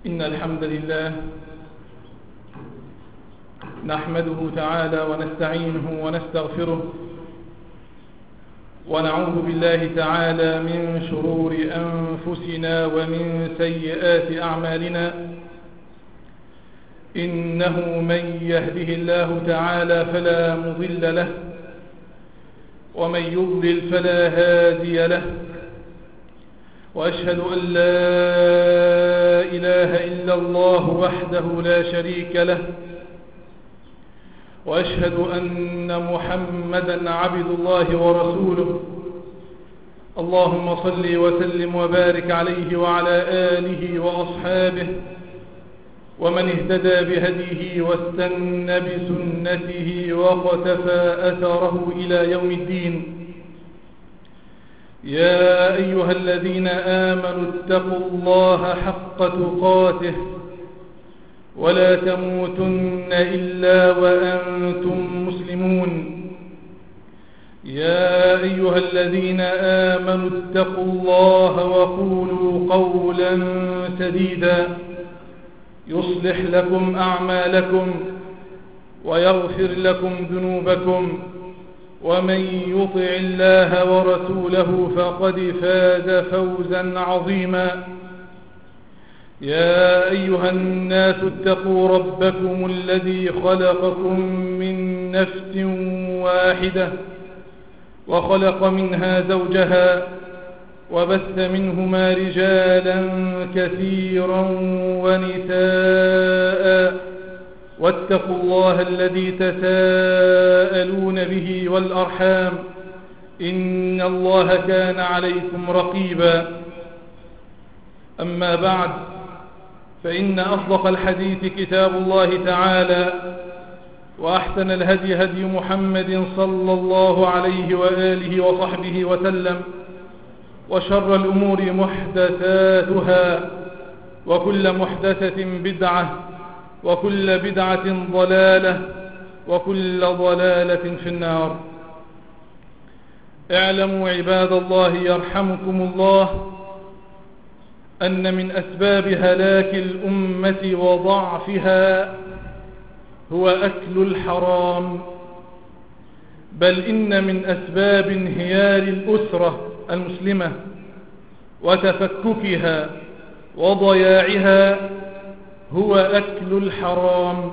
إن الحمد لله نحمده تعالى ونستعينه ونستغفره ونعوذ بالله تعالى من شرور أنفسنا ومن سيئات أعمالنا. إنه من يهده الله تعالى فلا مضل له ومن يضلل فلا هادي له، وأشهد أن لا إله إلا الله وحده لا شريك له، وأشهد أن محمدا عبد الله ورسوله. اللهم صل وسلم وبارك عليه وعلى آله وأصحابه ومن اهتدى بهديه واستنى بسنته وقتفى أثره إلى يوم الدين. يا أيها الذين آمنوا اتقوا الله حق تقاته ولا تموتن إلا وأنتم مسلمون. يا أيها الذين آمنوا اتقوا الله وقولوا قولا سديدا يصلح لكم أعمالكم ويغفر لكم ذنوبكم، ومن يطع الله ورسوله فقد فاز فوزا عظيما. يا أيها الناس اتقوا ربكم الذي خلقكم من نفس واحدة وخلق منها زوجها وبث منهما رجالا كثيرا ونساء، واتقوا الله الذي تساءلون به والأرحام إن الله كان عليكم رقيبا. أما بعد، فإن أصدق الحديث كتاب الله تعالى، وأحسن الهدي هدي محمد صلى الله عليه وآله وصحبه وسلم، وشر الأمور محدثاتها، وكل محدثة بدعة، وكل بدعة ضلالة، وكل ضلالة في النار. اعلموا عباد الله يرحمكم الله أن من أسباب هلاك الأمة وضعفها هو أكل الحرام، بل إن من أسباب انهيار الأسرة المسلمة وتفككها وضياعها هو أكل الحرام.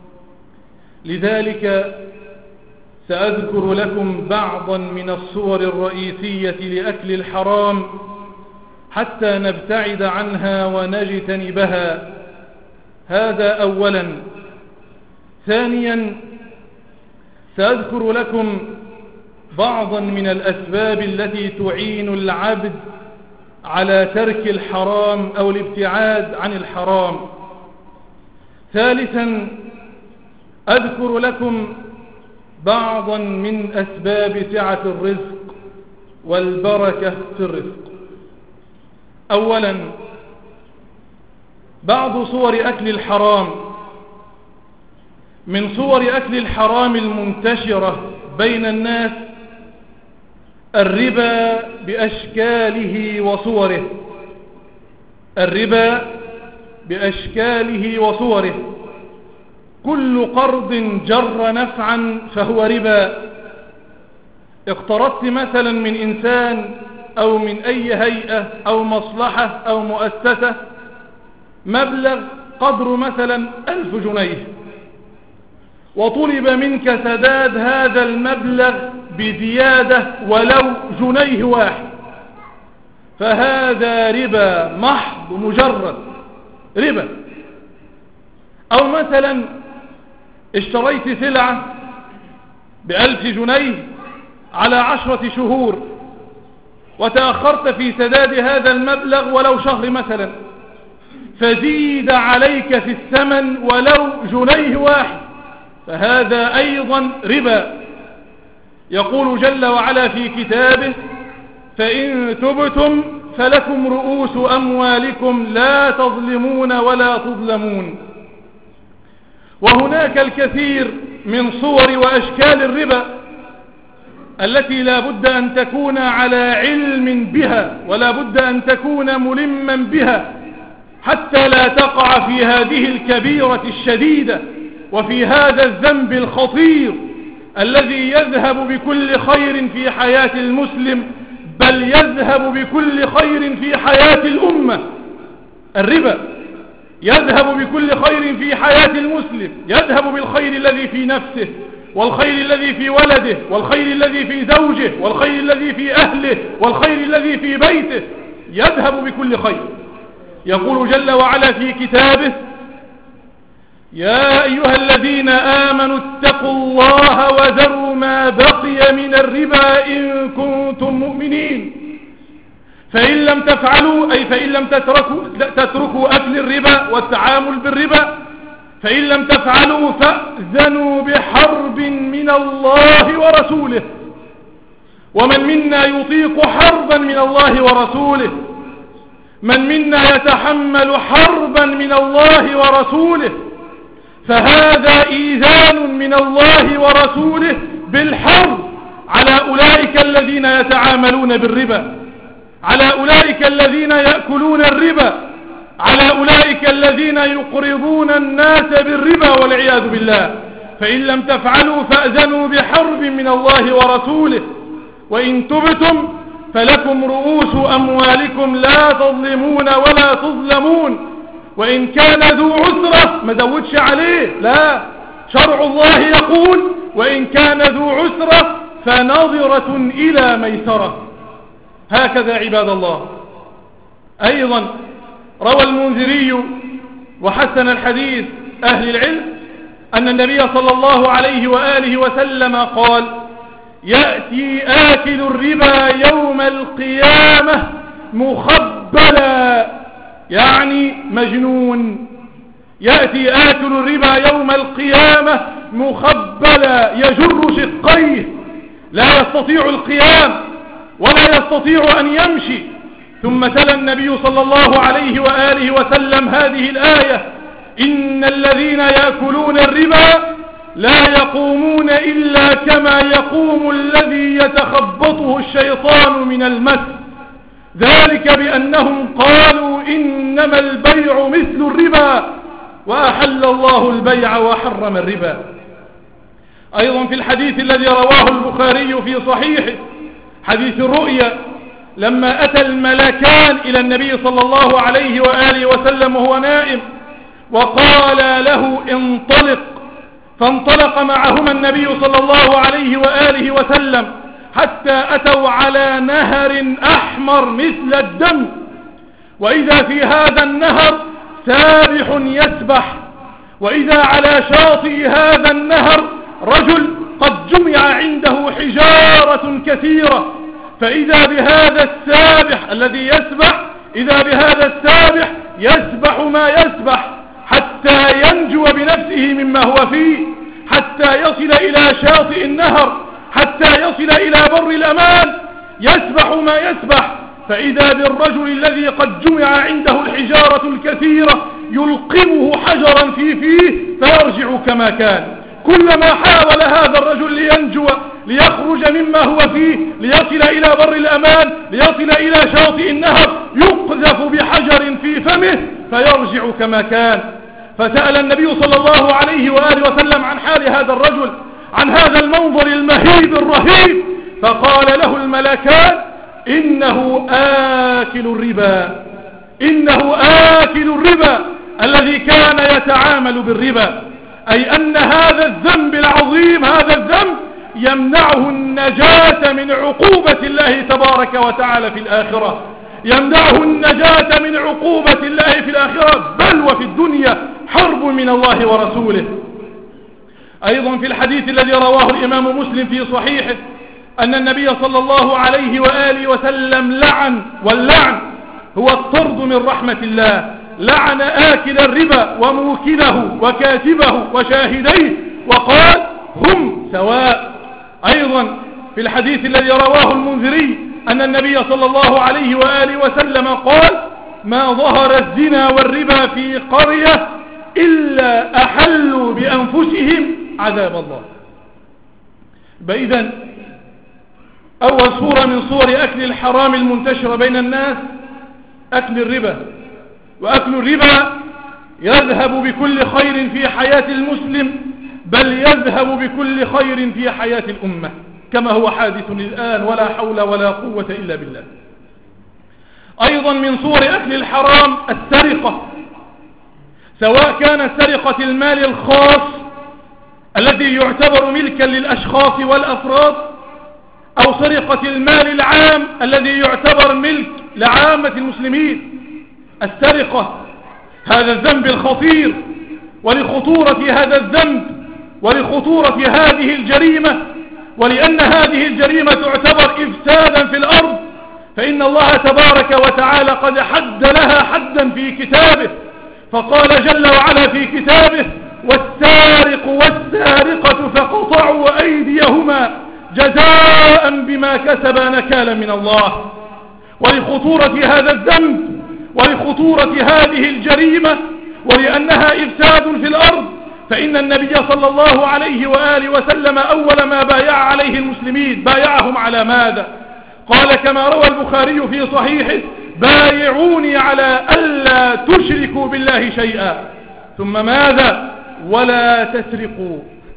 لذلك سأذكر لكم بعضا من الصور الرئيسية لأكل الحرام حتى نبتعد عنها ونجتنبها. هذا أولا. ثانيا، سأذكر لكم بعضا من الأسباب التي تعين العبد على ترك الحرام أو الابتعاد عن الحرام. ثالثا، أذكر لكم بعضا من أسباب سعة الرزق والبركة في الرزق. أولا، بعض صور أكل الحرام. من صور أكل الحرام المنتشرة بين الناس الربا بأشكاله وصوره. الربا بأشكاله وصوره. كل قرض جر نفعا فهو ربا. اقترضت مثلا من إنسان أو من أي هيئة أو مصلحة أو مؤسسة مبلغ قدر مثلا 1000 جنيه، وطلب منك سداد هذا المبلغ بزيادة ولو جنيه واحد، فهذا ربا محض مجرد ربا. أو مثلا اشتريت سلعة ب1000 جنيه على 10 شهور، وتأخرت في سداد هذا المبلغ ولو شهر مثلا، فزيد عليك في الثمن ولو جنيه واحد، فهذا أيضا ربا. يقول جل وعلا في كتابه: فإن تبتم فلكم رؤوس أموالكم لا تظلمون ولا تظلمون. وهناك الكثير من صور وأشكال الربا التي لا بد أن تكون على علم بها ولا بد أن تكون ملما بها، حتى لا تقع في هذه الكبيرة الشديدة وفي هذا الذنب الخطير الذي يذهب بكل خير في حياة المسلم، بل يذهب بكل خير في حياة الأمة. الربا يذهب بكل خير في حياة المسلم، يذهب بالخير الذي في نفسه، والخير الذي في ولده، والخير الذي في زوجه، والخير الذي في أهله، والخير الذي في بيته، يذهب بكل خير. يقول جل وعلا في كتابه: يا أيها الذين آمنوا اتقوا الله وذروا ما بقي من الربا إن كنتم مؤمنين. فإن لم تفعلوا، أي فإن لم تتركوا أكل الربا والتعامل بالربا، فإن لم تفعلوا فأذنوا بحرب من الله ورسوله. ومن منا يطيق حربا من الله ورسوله؟ من منا يتحمل حربا من الله ورسوله؟ فهذا إيذان من الله ورسوله بالحرب على أولئك الذين يتعاملون بالربا، على أولئك الذين يأكلون الربا، على أولئك الذين يقرضون الناس بالربا والعياذ بالله. فإن لم تفعلوا فأذنوا بحرب من الله ورسوله، وإن تبتم فلكم رؤوس أموالكم لا تظلمون ولا تظلمون. وإن كان ذو عسرة، ما زودش عليه، لا، شرع الله يقول: وإن كان ذو عسرة فنظرة إلى ميسرة. هكذا عباد الله. أيضا روى المنذري وحسن الحديث أهل العلم أن النبي صلى الله عليه وآله وسلم قال: يأتي آكل الربا يوم القيامة مخبلا، يعني مجنون. يأتي آكل الربا يوم القيامة مخبلا، يجر شقيه، لا يستطيع القيام ولا يستطيع أن يمشي. ثم تلا النبي صلى الله عليه وآله وسلم هذه الآية: إن الذين يأكلون الربا لا يقومون إلا كما يقوم الذي يتخبطه الشيطان من المس، ذلك بأنهم قالوا إنما البيع مثل الربا وأحل الله البيع وحرم الربا. أيضا في الحديث الذي رواه البخاري في صحيحه، حديث الرؤيا، لما أتى الملكان إلى النبي صلى الله عليه وآله وسلم وهو نائم وقال له: انطلق، فانطلق معهما النبي صلى الله عليه وآله وسلم حتى أتوا على نهر أحمر مثل الدم، وإذا في هذا النهر سابح يسبح، وإذا على شاطئ هذا النهر رجل قد جمع عنده حجارة كثيرة، فإذا بهذا السابح الذي يسبح، إذا بهذا السابح يسبح ما يسبح حتى ينجو بنفسه مما هو فيه، حتى يصل إلى شاطئ النهر، حتى يصل إلى بر الأمان، يسبح ما يسبح، فإذا بالرجل الذي قد جمع عنده الحجارة الكثيرة يلقمه حجرا في فيه فيرجع كما كان. كلما حاول هذا الرجل لينجو، ليخرج مما هو فيه، ليصل إلى بر الأمان، ليصل إلى شاطئ النهر، يقذف بحجر في فمه فيرجع كما كان. فسأل النبي صلى الله عليه وآله وسلم عن حال هذا الرجل، عن هذا المنظر المهيب الرهيب، فقال له الملكان: إنه آكل الربا، إنه آكل الربا الذي كان يتعامل بالربا. أي أن هذا الذنب العظيم، هذا الذنب يمنعه النجاة من عقوبة الله تبارك وتعالى في الآخرة، يمنعه النجاة من عقوبة الله في الآخرة، بل وفي الدنيا حرب من الله ورسوله. أيضا في الحديث الذي رواه الإمام مسلم في صحيحه أن النبي صلى الله عليه وآله وسلم لعن، واللعن هو الطرد من رحمة الله، لعن آكل الربا وموكله وكاتبه وشاهديه وقال: هم سواء. أيضا في الحديث الذي رواه المنذري أن النبي صلى الله عليه وآله وسلم قال: ما ظهر الزنا والربا في قرية إلا أحلوا بأنفسهم عذاب الله. بإذن أول صورة من صور أكل الحرام المنتشرة بين الناس أكل الربا، وأكل الربا يذهب بكل خير في حياة المسلم، بل يذهب بكل خير في حياة الأمة كما هو حادث الآن، ولا حول ولا قوة إلا بالله. أيضا من صور أكل الحرام السرقة، سواء كانت سرقة المال الخاص الذي يعتبر ملكا للأشخاص والأفراد، أو سرقة المال العام الذي يعتبر ملك لعامة المسلمين. السرقة هذا الذنب الخطير، ولخطورة هذا الذنب ولخطورة هذه الجريمة، ولأن هذه الجريمة تعتبر إفسادا في الأرض، فإن الله تبارك وتعالى قد حد لها حدا في كتابه، فقال جل وعلا في كتابه: والسارق والسارقة فقطعوا أيديهما جزاء بما كسبا نكالا من الله. ولخطورة هذا الذنب ولخطورة هذه الجريمة، ولأنها إفساد في الأرض، فإن النبي صلى الله عليه وآله وسلم أول ما بايع عليه المسلمين بايعهم على ماذا؟ قال كما روى البخاري في صحيحه: بايعوني على ألا تشركوا بالله شيئا، ثم ماذا؟ ولا تسرقوا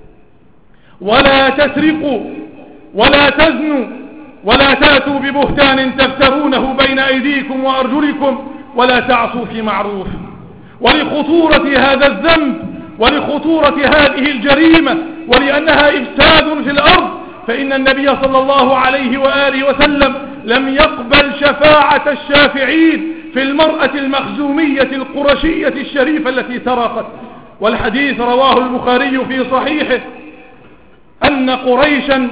ولا تسرقوا ولا تزنوا ولا تأتوا ببهتان تفترونه بين أيديكم وأرجلكم ولا تعصوا في معروف. ولخطورة هذا الذنب ولخطورة هذه الجريمة، ولأنها إفساد في الأرض، فإن النبي صلى الله عليه وآله وسلم لم يقبل شفاعة الشافعين في المرأة المخزومية القرشية الشريفة التي سرقت. والحديث رواه البخاري في صحيحه أن قريشا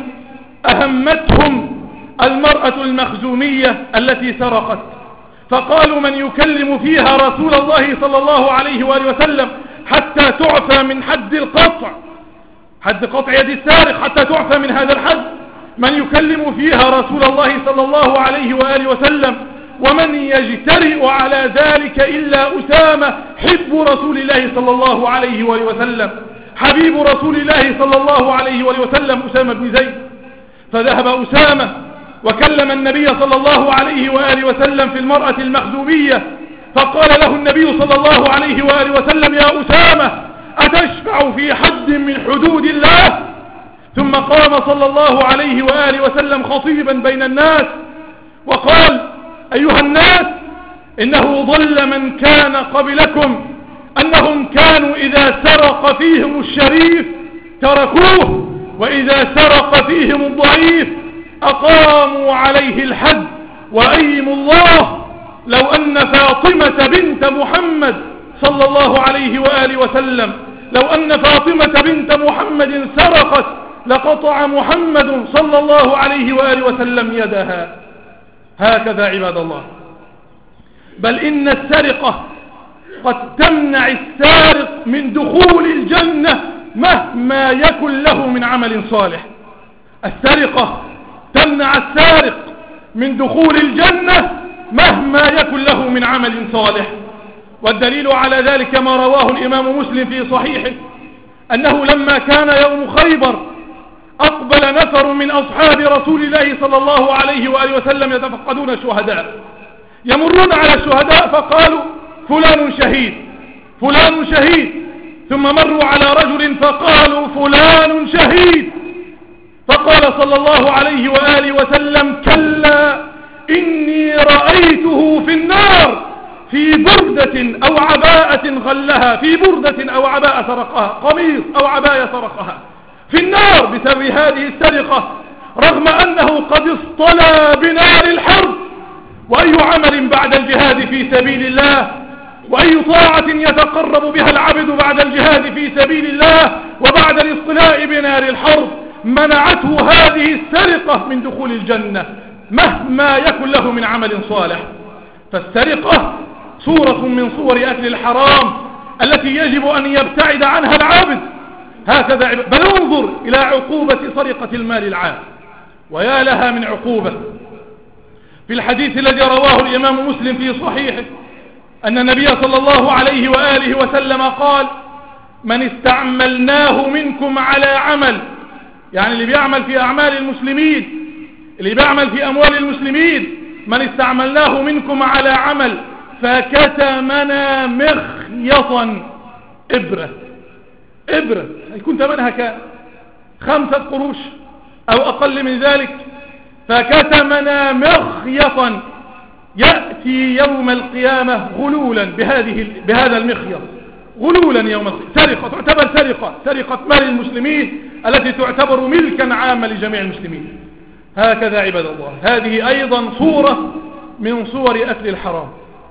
أهمتهم المرأة المخزومية التي سرقت، فقالوا: من يكلم فيها رسول الله صلى الله عليه وآله وسلم حتى تعفى من حد القطع، حد قطع يد السارق، حتى تعفى من هذا الحد؟ من يكلم فيها رسول الله صلى الله عليه وآله وسلم؟ ومن يجترئ على ذلك إلا أسامة حب رسول الله صلى الله عليه وآله وسلم، حبيب رسول الله صلى الله عليه وآله وسلم، أسامة بن زيد. فذهب أسامة وكلم النبي صلى الله عليه وآله وسلم في المرأة المخزومية، فقال له النبي صلى الله عليه وآله وسلم: يا أسامة، أتشفع في حد من حدود الله؟ ثم قام صلى الله عليه وآله وسلم خطيبا بين الناس وقال: أيها الناس، إنه ضل من كان قبلكم أنهم كانوا إذا سرق فيهم الشريف تركوه، وإذا سرق فيهم الضعيف أقاموا عليه الحد. وأيم الله لو أن فاطمة بنت محمد صلى الله عليه وآله وسلم، لو أن فاطمة بنت محمد سرقت لقطع محمد صلى الله عليه وآله وسلم يدها. هكذا عباد الله، بل إن السرقة قد تمنع السارق من دخول الجنة مهما يكن له من عمل صالح. السرقة تمنع السارق من دخول الجنة مهما يكن له من عمل صالح. والدليل على ذلك ما رواه الإمام مسلم في صحيحه أنه لما كان يوم خيبر أقبل نفر من أصحاب رسول الله صلى الله عليه وآله وسلم يتفقدون الشهداء، يمرون على الشهداء فقالوا: فلان شهيد، فلان شهيد. ثم مروا على رجل فقالوا: فلان شهيد. فقال صلى الله عليه وآله وسلم: كلا، إني رأيته في النار في بردة أو عباءة غلها، في بردة أو عباءة سرقها، قميص أو عباية سرقها، في النار بسبب هذه السرقة، رغم أنه قد اصطلى بنار الحرب. وأي عمل بعد الجهاد في سبيل الله، وأي طاعة يتقرب بها العبد بعد الجهاد في سبيل الله وبعد الاصطلاء بنار الحرب منعته هذه السرقة من دخول الجنة مهما يكن له من عمل صالح. فالسرقة صورة من صور أكل الحرام التي يجب أن يبتعد عنها العابد. هكذا بل انظر إلى عقوبة سرقة المال العام، ويا لها من عقوبة. في الحديث الذي رواه الإمام مسلم في صحيحه أن النبي صلى الله عليه وآله وسلم قال: من استعملناه منكم على عمل، يعني اللي بيعمل في أعمال المسلمين، اللي بيعمل في أموال المسلمين، من استعملناه منكم على عمل فكتمنا مخيطا، إبرة يكون ثمنها كام؟ 5 قروش أو أقل من ذلك. فكتمنا مخيطا يأتي يوم القيامة غلولا بهذا المخيط، غلولا يوم القيامة، سرقة، تعتبر سرقة مال المسلمين التي تعتبر ملكا عاما لجميع المسلمين. هكذا عباد الله، هذه أيضا صورة من صور أكل الحرام.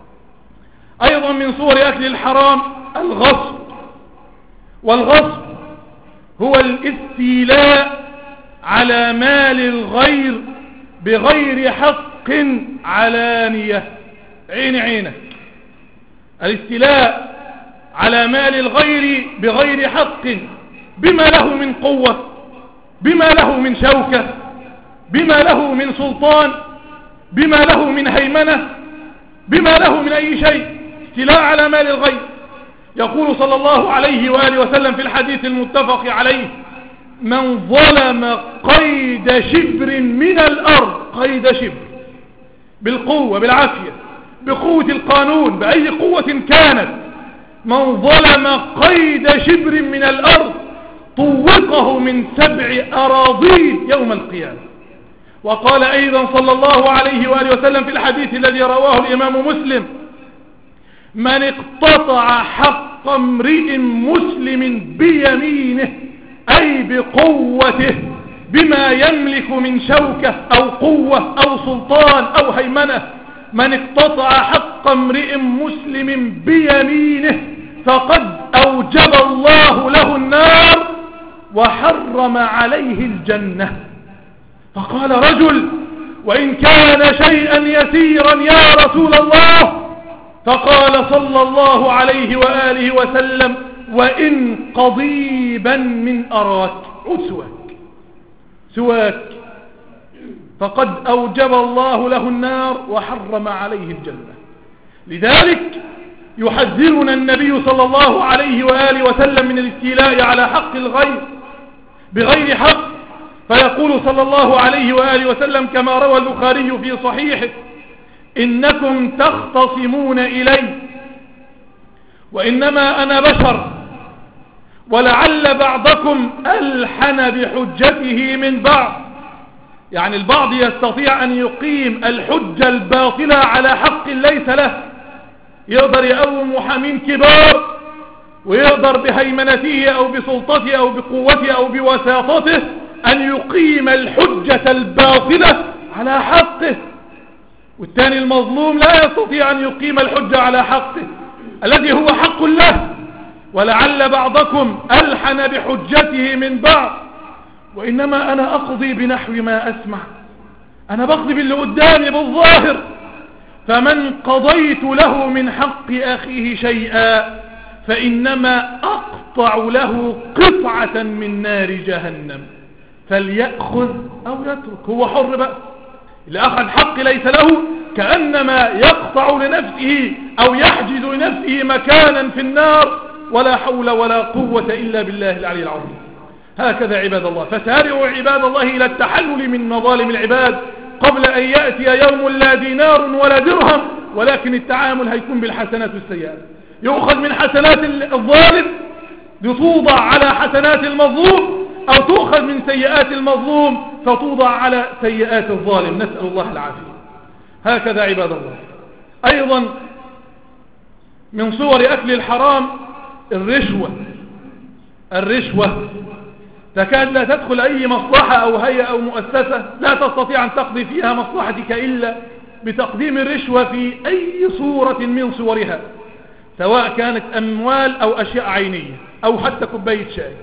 أيضا من صور أكل الحرام الغصب، والغصب هو الاستيلاء على مال الغير بغير حق علانية، عينك، الاستيلاء على مال الغير بغير حق، بما له من قوة، بما له من شوكة، بما له من سلطان، بما له من هيمنة، بما له من أي شيء، استيلاء على مال الغير. يقول صلى الله عليه وآله وسلم في الحديث المتفق عليه: من ظلم قيد شبر من الأرض، قيد شبر بالقوة بالعافية بقوة القانون بأي قوة كانت، من ظلم قيد شبر من الأرض طوقه من 7 أراضين يوم القيامة. وقال أيضا صلى الله عليه وآله وسلم في الحديث الذي رواه الإمام مسلم: من اقتطع حق امرئ مسلم بيمينه، أي بقوته، بما يملك من شوكة أو قوة أو سلطان أو هيمنة، من اقتطع حق امرئ مسلم بيمينه فقد أوجب الله له النار وحرم عليه الجنة. فقال رجل: وإن كان شيئا يسيرا يا رسول الله؟ فقال صلى الله عليه وآله وسلم: وإن قضيبا من أراك، سواك، فقد أوجب الله له النار وحرم عليه الجنة. لذلك يحذرنا النبي صلى الله عليه وآله وسلم من الاستيلاء على حق الغير بغير حق، فيقول صلى الله عليه وآله وسلم كما روى البخاري في صحيحه: إنكم تختصمون إلي وإنما أنا بشر، ولعل بعضكم ألحن بحجته من بعض. يعني البعض يستطيع أن يقيم الحجة الباطلة على حق ليس له، يقدر يقوم محامين كبار ويقدر بهيمنته أو بسلطته أو بقوته أو بوساطته أن يقيم الحجة الباطلة على حقه، والثاني المظلوم لا يستطيع أن يقيم الحجة على حقه الذي هو حق له. ولعل بعضكم ألحن بحجته من بعض، وإنما أنا أقضي بنحو ما أسمع، أنا بقضي باللي قدامي بالظاهر. فمن قضيت له من حق أخيه شيئا فإنما أقطع له قطعة من نار جهنم، فليأخذ أو يترك، هو حر بقى. اللي أخذ حق ليس له كأنما يقطع لنفسه أو يحجز لنفسه مكانا في النار، ولا حول ولا قوة إلا بالله العلي العظيم. هكذا عباد الله، فسارعوا عباد الله إلى التحلل من مظالم العباد قبل أن يأتي يوم لا دينار ولا درهم، ولكن التعامل هيكون بالحسنات والسيئات. يؤخذ من حسنات الظالم لتوضع على حسنات المظلوم، أو تؤخذ من سيئات المظلوم فتوضع على سيئات الظالم، نسأل الله العافية. هكذا عباد الله. أيضا من صور أكل الحرام الرشوة تكاد لا تدخل أي مصلحة أو هيئة أو مؤسسة لا تستطيع أن تقضي فيها مصلحتك إلا بتقديم الرشوة في أي صورة من صورها، سواء كانت أموال أو أشياء عينية أو حتى كوباية شاي.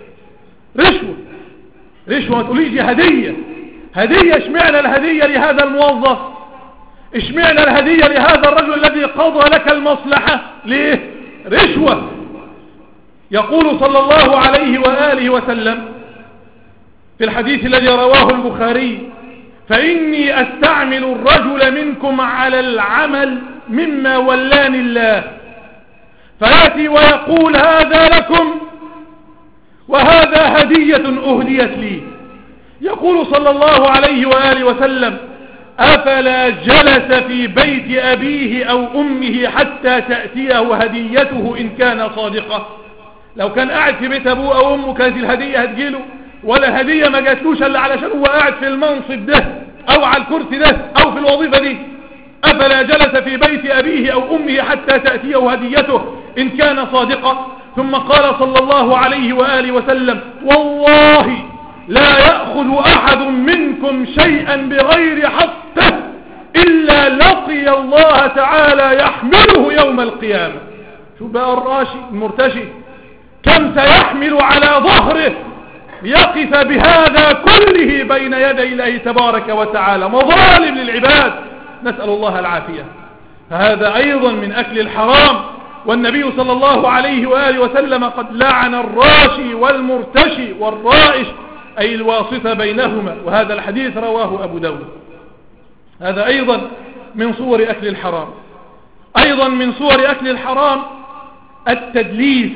رشوة ما تقوليش هدية. اشمعنى الهدية لهذا الموظف؟ اشمعنى الهدية لهذا الرجل الذي قضى لك المصلحة؟ ليه؟ رشوة. يقول صلى الله عليه وآله وسلم في الحديث الذي رواه البخاري: فإني أستعمل الرجل منكم على العمل مما ولاني الله، فيأتي ويقول هذا لكم وهذا هدية أهديت لي. يقول صلى الله عليه وآله وسلم: أفلا جلس في بيت أبيه أو أمه حتى تأتيه هديته إن كان صادقا؟ لو كان قاعد في بيت أبوه أو أمه كانت الهدية هتجيله، ولا هدية ما جاتلوش إلا علشان هو قاعد في المنصب ده أو على الكرسي ده أو في الوظيفة دي. أفلا جلس في بيت أبيه أو أمه حتى تأتيه هديته إن كان صادقا. ثم قال صلى الله عليه وآله وسلم: والله لا يأخذ أحد منكم شيئا بغير حقه إلا لقي الله تعالى يحمله يوم القيامة. شو بقى الراشي المرتشي كم سيحمل على ظهره ليقف بهذا كله بين يدي الله تبارك وتعالى، مظالم للعباد، نسأل الله العافية. فهذا أيضا من أكل الحرام، والنبي صلى الله عليه وآله وسلم قد لعن الراشي والمرتشي والرائش، أي الواسطة بينهما، وهذا الحديث رواه أبو داود. هذا أيضا من صور أكل الحرام. أيضا من صور أكل الحرام التدليس.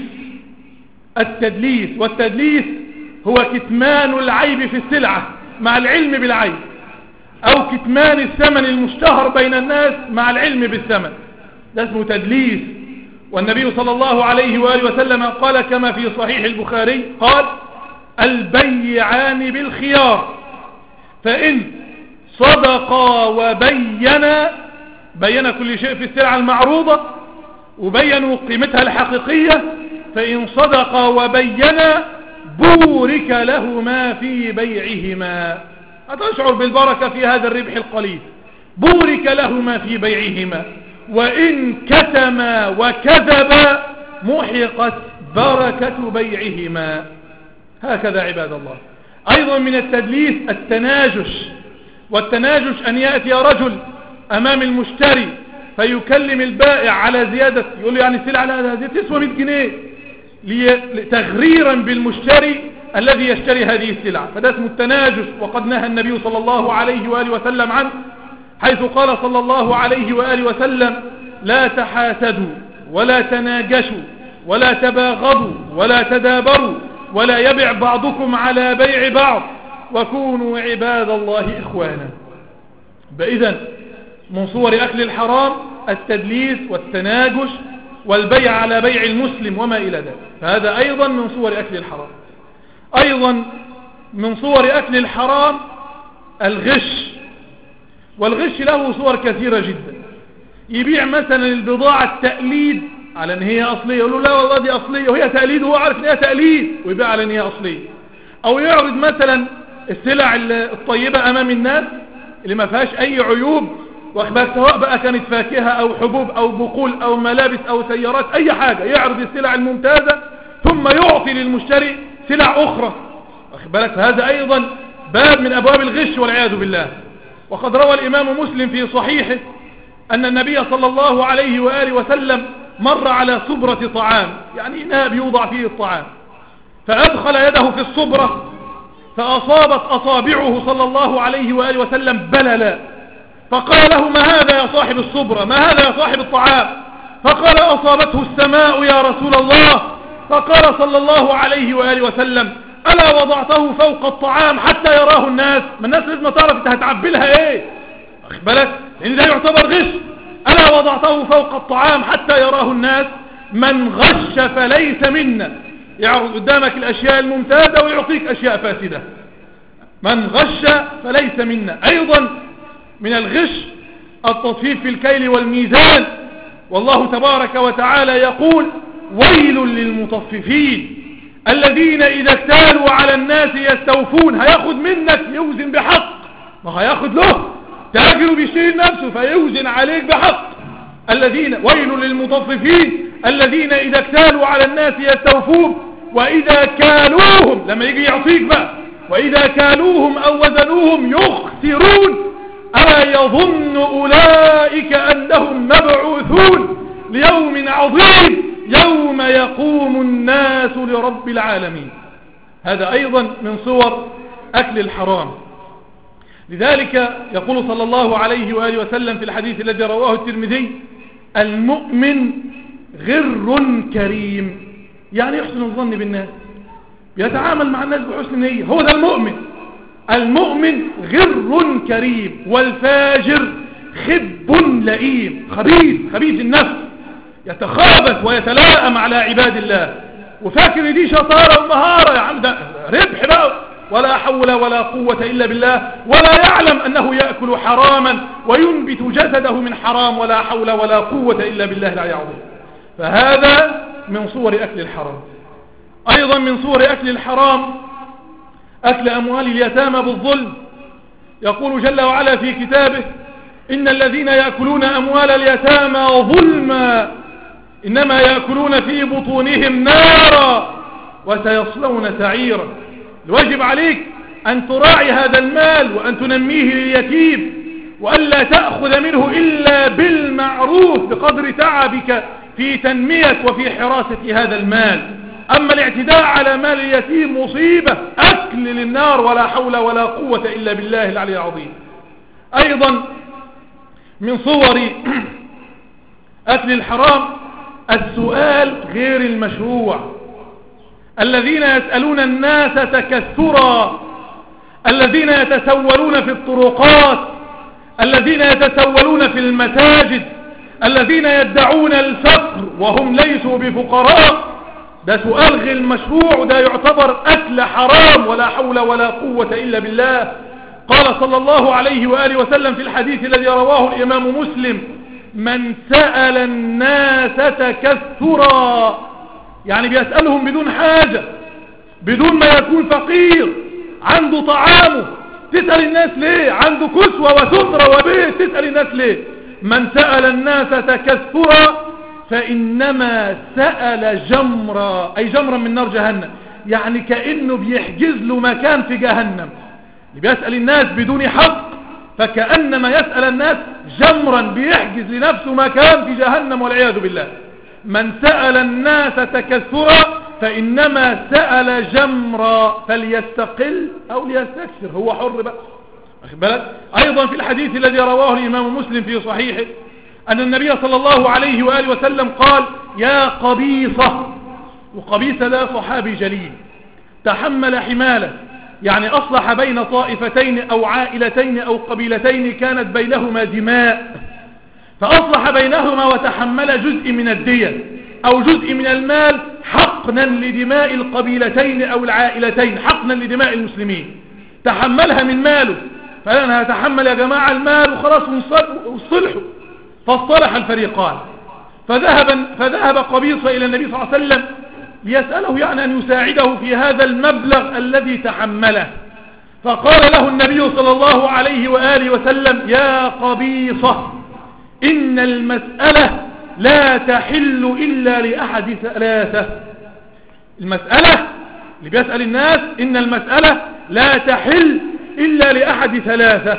والتدليس هو كتمان العيب في السلعة مع العلم بالعيب، أو كتمان الثمن المشتهر بين الناس مع العلم بالثمن، ده اسمه تدليس. والنبي صلى الله عليه وآله وسلم قال كما في صحيح البخاري قال: البيعان بالخيار فإن صدقا وبينا، بين كل شيء في السلعة المعروضة وبينوا قيمتها الحقيقية، فإن صدقا وبينا بورك لهما في بيعهما، هتشعر بالبركة في هذا الربح القليل، بورك لهما في بيعهما. وإن كتما وكذبا محقت بركة بيعهما. هكذا عباد الله. أيضا من التدليس التناجش. والتناجش أن يأتي رجل أمام المشتري فيكلم البائع على زيادة، يقول له يعني السلعة لا هذه تسوى 100 جنيه، تغريرا بالمشتري الذي يشتري هذه السلعة، فده اسمه التناجش. وقد نهى النبي صلى الله عليه وآله وسلم عنه، حيث قال صلى الله عليه وآله وسلم: لا تحاسدوا ولا تناجشوا ولا تباغضوا ولا تدابروا ولا يبع بعضكم على بيع بعض وكونوا عباد الله إخوانا. فإذن من صور أكل الحرام التدليس والتناجش والبيع على بيع المسلم وما إلى ذلك، فهذا أيضا من صور أكل الحرام. أيضا من صور أكل الحرام الغش. والغش له صور كثيرة جدا. يبيع مثلا البضاعة التقليد على ان هي اصلية، يقول له لا والله دي اصلية وهي تقليد وهو عارف ان هي تقليد، ويبيع على ان هي اصلية. او يعرض مثلا السلع الطيبة امام الناس اللي ما فيهاش اي عيوب، واخبار سواء بقى كانت فاكهة او حبوب او بقول او ملابس او سيارات، اي حاجة، يعرض السلع الممتازة ثم يعطي للمشتري سلع اخرى، واخبارك. فهذا ايضا باب من ابواب الغش والعياذ بالله. وقد روى الامام مسلم في صحيحه أن النبي صلى الله عليه وآله وسلم مر على صبرة طعام، يعني إناء بيوضع فيه الطعام، فأدخل يده في الصبرة فأصابت أصابعه صلى الله عليه وآله وسلم بللا، فقال له: ما هذا يا صاحب الصبرة؟ ما هذا يا صاحب الطعام؟ فقال: أصابته السماء يا رسول الله. فقال صلى الله عليه وآله وسلم: ألا وضعته فوق الطعام حتى يراه الناس؟ ما الناس لازم تعرف انت هتعبي لها ايه، واخد بالك، لأن ده يعتبر غش. ألا وضعته فوق الطعام حتى يراه الناس؟ من غش فليس منا. يعرض قدامك الأشياء الممتازة ويعطيك أشياء فاسدة. من غش فليس منا. أيضا من الغش التطفيف في الكيل والميزان، والله تبارك وتعالى يقول: ويل للمطففين الذين إذا اكتالوا على الناس يستوفون. هياخد منك يوزن بحق، ما هياخد له، تاجر بيشتري نفسه فيوزن عليك بحق. الذين ويل للمطففين الذين إذا اكتالوا على الناس يستوفون وإذا كالوهم، لما يجي يعطيك بقى، وإذا كالوهم أو وزنوهم يخسرون. ألا يظن أولئك أنهم مبعوثون ليوم عظيم يوم يقوم الناس لرب العالمين. هذا أيضا من صور أكل الحرام. لذلك يقول صلى الله عليه وآله وسلم في الحديث الذي رواه الترمذي: المؤمن غر كريم، يعني يحسن الظن بالناس، يتعامل مع الناس بحسن نية، هو ده المؤمن. المؤمن غر كريم، والفاجر خب لئيم، خبيث النفس، يتخابث ويتلاءم على عباد الله، وفاكر دي شطارة ومهارة. يا عم ده ربح بقى، ولا حول ولا قوة إلا بالله، ولا يعلم أنه يأكل حراما وينبت جسده من حرام، ولا حول ولا قوة إلا بالله العلي العظيم. فهذا من صور أكل الحرام. أيضا من صور أكل الحرام أكل أموال اليتامى بالظلم. يقول جل وعلا في كتابه: إن الذين يأكلون أموال اليتامى ظلما إنما يأكلون في بطونهم نارا وسيصلون سعيرا. الواجب عليك أن تراعي هذا المال وأن تنميه لليتيم، وألا تأخذ منه إلا بالمعروف بقدر تعبك في تنمية وفي حراسة هذا المال. أما الاعتداء على مال اليتيم مصيبة، أكل للنار، ولا حول ولا قوة إلا بالله العلي العظيم. أيضا من صور أكل الحرام السؤال غير المشروع. الذين يسألون الناس تكثرا، الذين يتسولون في الطرقات، الذين يتسولون في المساجد، الذين يدعون الفقر وهم ليسوا بفقراء، ده سؤال غير مشروع، وده يعتبر أكل حرام، ولا حول ولا قوة إلا بالله. قال صلى الله عليه وآله وسلم في الحديث الذي رواه الإمام مسلم: من سأل الناس تكثرا، يعني بيسألهم بدون حاجة، بدون ما يكون فقير، عنده طعامه، تسأل الناس ليه؟ عنده كسوة وسترة وبيت، تسأل الناس ليه؟ من سأل الناس تكثرا فإنما سأل جمرا، أي جمرا من نار جهنم، يعني كأنه بيحجز له مكان في جهنم. اللي بيسأل الناس بدون حق فكأنما يسأل الناس جمرا، بيحجز لنفسه مكان في جهنم والعياذ بالله. من سأل الناس تكثرا فإنما سأل جمرا، فليستقل أو ليستكثر، هو حر بقى، واخد بالك؟ أيضا في الحديث الذي رواه الإمام مسلم في صحيحه أن النبي صلى الله عليه وآله وسلم قال: يا قبيصة. وقبيصة ده صحابي جليل تحمل حماله، يعني أصلح بين طائفتين أو عائلتين أو قبيلتين كانت بينهما دماء، فأصلح بينهما وتحمل جزء من الدية أو جزء من المال حقنا لدماء القبيلتين أو العائلتين، حقنا لدماء المسلمين، تحملها من ماله. فأنا هتحمل يا جماعة المال وخلاص وصلحوا، فاصطلح الفريقان. فذهب قبيصة إلى النبي صلى الله عليه وسلم ليسأله، يعني أن يساعده في هذا المبلغ الذي تحمله. فقال له النبي صلى الله عليه وآله وسلم: يا قبيصة، إن المسألة لا تحل إلا لأحد ثلاثة. المسألة اللي بيسأل الناس، إن المسألة لا تحل إلا لأحد ثلاثة.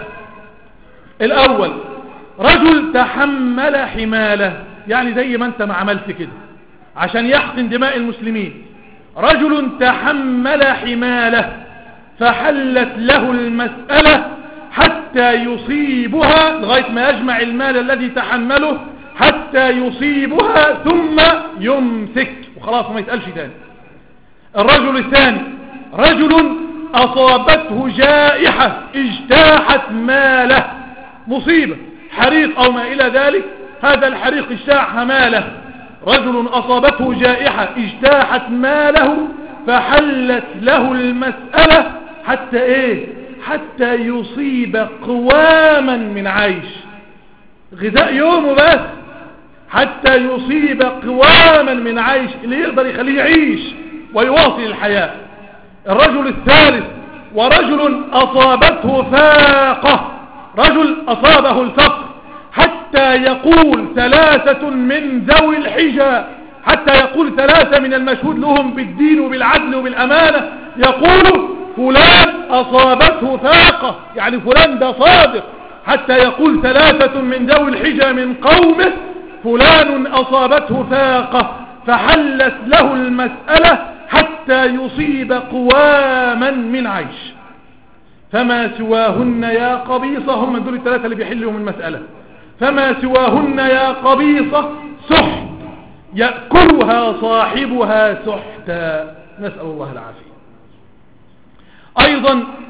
الأول رجل تحمل حماله، يعني زي ما انت ما عملت كده عشان يحقن دماء المسلمين. رجل تحمل حماله فحلت له المسألة حتى يصيبها، لغاية ما يجمع المال الذي تحمله حتى يصيبها ثم يمسك وخلاص ما يسألش تاني. الرجل الثاني رجل أصابته جائحة اجتاحت ماله، مصيبة، حريق أو ما إلى ذلك، هذا الحريق اجتاح ماله. رجل أصابته جائحة اجتاحت ماله فحلت له المسألة حتى إيه؟ حتى يصيب قواما من عيش، غذاء يومه بس، حتى يصيب قواما من عيش اللي يقدر يخليه يعيش ويواصل الحياة. الرجل الثالث ورجل أصابته فاقة، رجل أصابه الفقر حتى يقول ثلاثة من ذوي الحجة، حتى يقول ثلاثة من المشهود لهم بالدين وبالعدل وبالأمانة، يقول فلان أصابته فاقة، يعني فلان ده صادق، حتى يقول ثلاثة من ذوي الحجة من قومه فلان أصابته فاقة فحلت له المسألة حتى يصيب قواما من عيش. فما سواهن يا قبيصة، هم دول الثلاثة اللي بيحلهم المسألة. فما سواهن يا قبيصة سحت يأكلها صاحبها سحتا، نسأل الله العافية. أيضا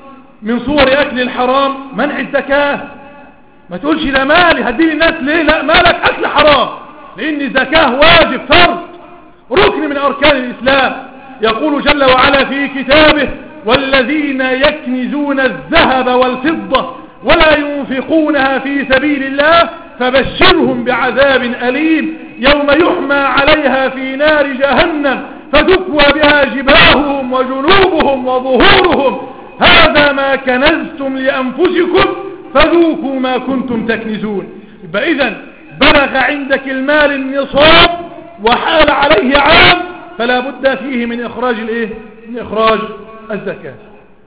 من صور أكل الحرام منع الزكاة. ما تقولش لا مالي هدي الناس ليه، لا مالك أكل حرام، لأن الزكاة واجب فرض ركن من أركان الإسلام. يقول جل وعلا في كتابه: والذين يكنزون الذهب والفضة ولا ينفقونها في سبيل الله فبشرهم بعذاب أليم يوم يحمى عليها في نار جهنم فتكوى بها جباههم وجنوبهم وظهورهم هذا ما كنزتم لأنفسكم فذوقوا ما كنتم تكنزون. يبقى إذن بلغ عندك المال النصاب وحال عليه عام فلا بد فيه من إخراج من إخراج الزكاة.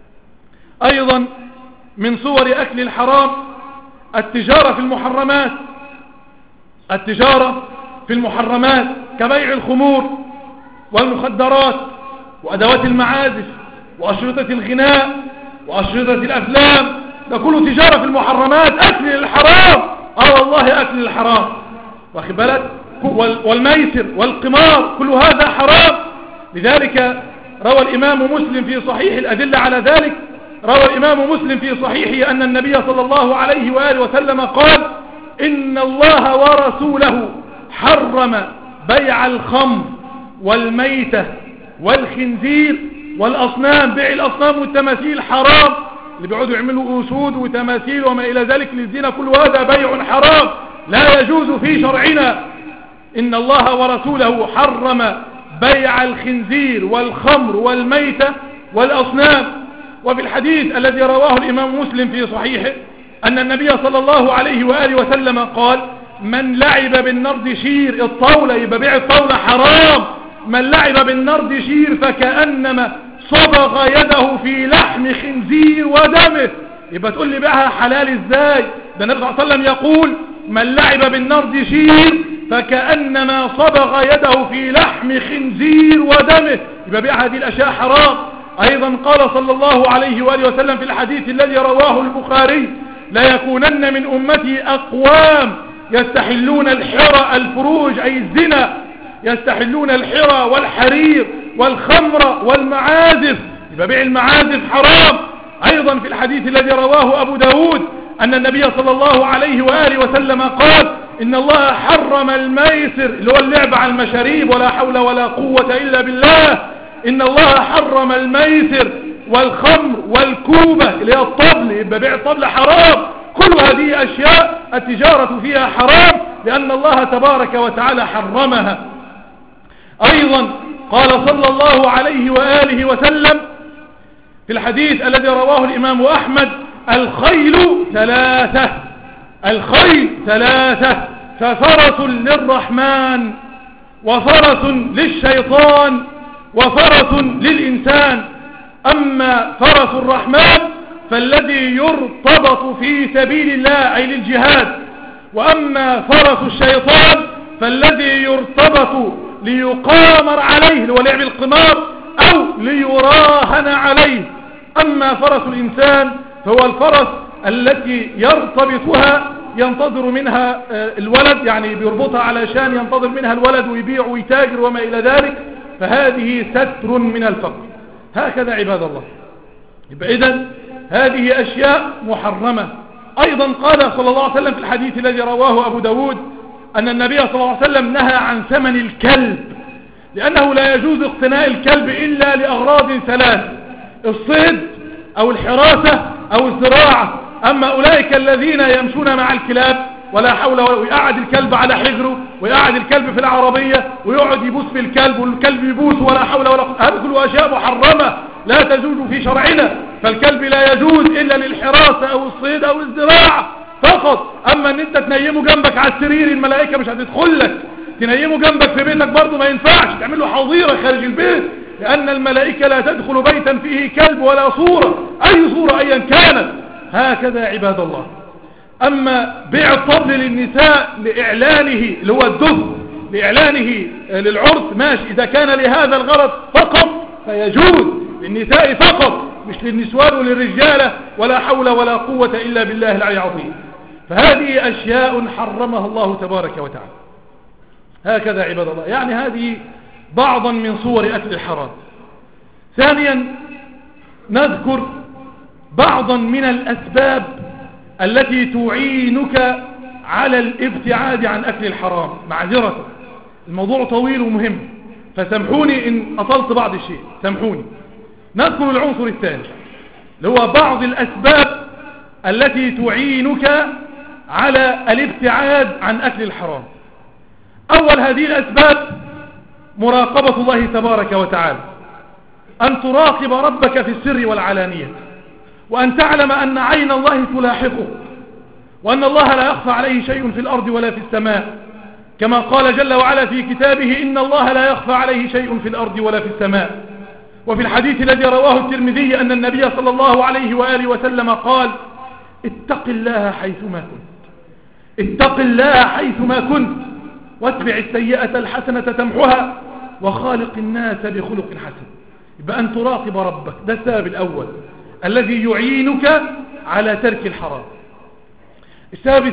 أيضا من صور أكل الحرام التجارة في المحرمات. التجارة في المحرمات كبيع الخمور والمخدرات وأدوات المعازف وأشرطة الغناء وأشرطة الأفلام، ده كله تجارة في المحرمات، أكل الحرام. والله أكل الحرام، واخد بالك؟ والميسر والقمار كل هذا حرام. لذلك روى الإمام مسلم في صحيح، الأدلة على ذلك، روى الإمام مسلم في صحيحه أن النبي صلى الله عليه وآله وسلم قال: إن الله ورسوله حرم بيع الخمر والميتة والخنزير والأصنام. بيع الأصنام والتماثيل حرام، اللي بيقعدوا يعملوا أسود وتماثيل وما إلى ذلك للزنا، كل هذا بيع حرام لا يجوز في شرعنا. إن الله ورسوله حرم بيع الخنزير والخمر والميتة والأصنام. وفي الحديث الذي رواه الإمام مسلم في صحيحه أن النبي صلى الله عليه وآله وسلم قال: من لعب بالنردشير، الطاولة، يبقى بيع الطاولة حرام. من لعب بالنردشير فكأنما صبغ يده في لحم خنزير ودمه. يبقى تقول لي بيعها حلال ازاي؟ ده النبي صلى الله عليه وسلم يقول: من لعب بالنردشير فكأنما صبغ يده في لحم خنزير ودمه. يبقى بيع هذه الأشياء حرام. أيضا قال صلى الله عليه وآله وسلم في الحديث الذي رواه البخاري: لا يكونن من أمتي أقوام يستحلون الحرى، الفروج أي الزنا، يستحلون الحرى والحرير والخمر والمعازف. يبقى بيع المعازف حرام. أيضا في الحديث الذي رواه أبو داود أن النبي صلى الله عليه وآله وسلم قال: إن الله حرم الميسر، اللي هو اللعب على المشاريب، ولا حول ولا قوة إلا بالله. إن الله حرم الميسر والخمر والكوبة اللي هي الطبل، يبقى بيع الطبل حرام. كل هذه أشياء التجارة فيها حرام لأن الله تبارك وتعالى حرمها. أيضا قال صلى الله عليه وآله وسلم في الحديث الذي رواه الإمام أحمد: الخيل ثلاثة، الخيل ثلاثة، ففرس للرحمن وفرس للشيطان وفرس للإنسان. أما فرس الرحمن فالذي يرتبط في سبيل الله أي للجهاد، وأما فرس الشيطان فالذي يرتبط ليقامر عليه، اللي هو لعب القمار، أو ليراهن عليه. أما فرس الإنسان فهو الفرس التي يرتبطها ينتظر منها الولد، يعني بيربطها علشان ينتظر منها الولد ويبيع ويتاجر وما إلى ذلك، فهذه ستر من الفقر. هكذا عباد الله. يبقى إذن هذه أشياء محرمة. أيضا قال صلى الله عليه وسلم في الحديث الذي رواه أبو داود أن النبي صلى الله عليه وسلم نهى عن ثمن الكلب، لأنه لا يجوز اقتناء الكلب إلا لأغراض ثلاث: الصيد أو الحراسة أو الزراعة. أما أولئك الذين يمشون مع الكلاب ولا حول ولا، ويقعد الكلب على حجره ويقعد الكلب في العربية ويقعد يبوس في الكلب والكلب يبوس ولا حول ولا قوة، هذه كلها أشياء محرمة لا تجوز في شرعنا. فالكلب لا يجوز إلا للحراسة أو الصيد أو الزراعة فقط. أما أن أنت تنيمه جنبك على السرير الملائكة مش هتدخل لك، تنيمه جنبك في بيتك برضه ما ينفعش، تعمل له حظيرة خارج البيت، لأن الملائكة لا تدخل بيتا فيه كلب ولا صورة، أي صورة أيا كانت. هكذا عباد الله. أما بيع الطبل للنساء لإعلانه اللي هو الدف، لإعلانه للعرس، ماشي، إذا كان لهذا الغرض فقط فيجوز للنساء فقط، مش للنسوان وللرجالة، ولا حول ولا قوة إلا بالله العلي العظيم. فهذه أشياء حرمها الله تبارك وتعالى. هكذا عباد الله. يعني هذه بعضا من صور أكل الحرام. ثانيا نذكر بعضا من الأسباب التي تعينك على الابتعاد عن أكل الحرام. معذرة، الموضوع طويل ومهم، فسامحوني إن أطلت بعض الشيء، سامحوني. نذكر العنصر الثاني اللي هو بعض الأسباب التي تعينك على الابتعاد عن أكل الحرام. أول هذه الأسباب مراقبة الله تبارك وتعالى، أن تراقب ربك في السر والعلانية، وأن تعلم أن عين الله تلاحقه، وأن الله لا يخفى عليه شيء في الأرض ولا في السماء، كما قال جل وعلا في كتابه: إن الله لا يخفى عليه شيء في الأرض ولا في السماء. وفي الحديث الذي رواه الترمذي أن النبي صلى الله عليه وآله وسلم قال: اتق الله حيثما كنت، اتق الله حيثما كنت، واتبع السيئة الحسنة تمحها، وخالق الناس بخلق حسن. يبقى أن تراقب ربك، ده السبب الأول الذي يعينك على ترك الحرام. السبب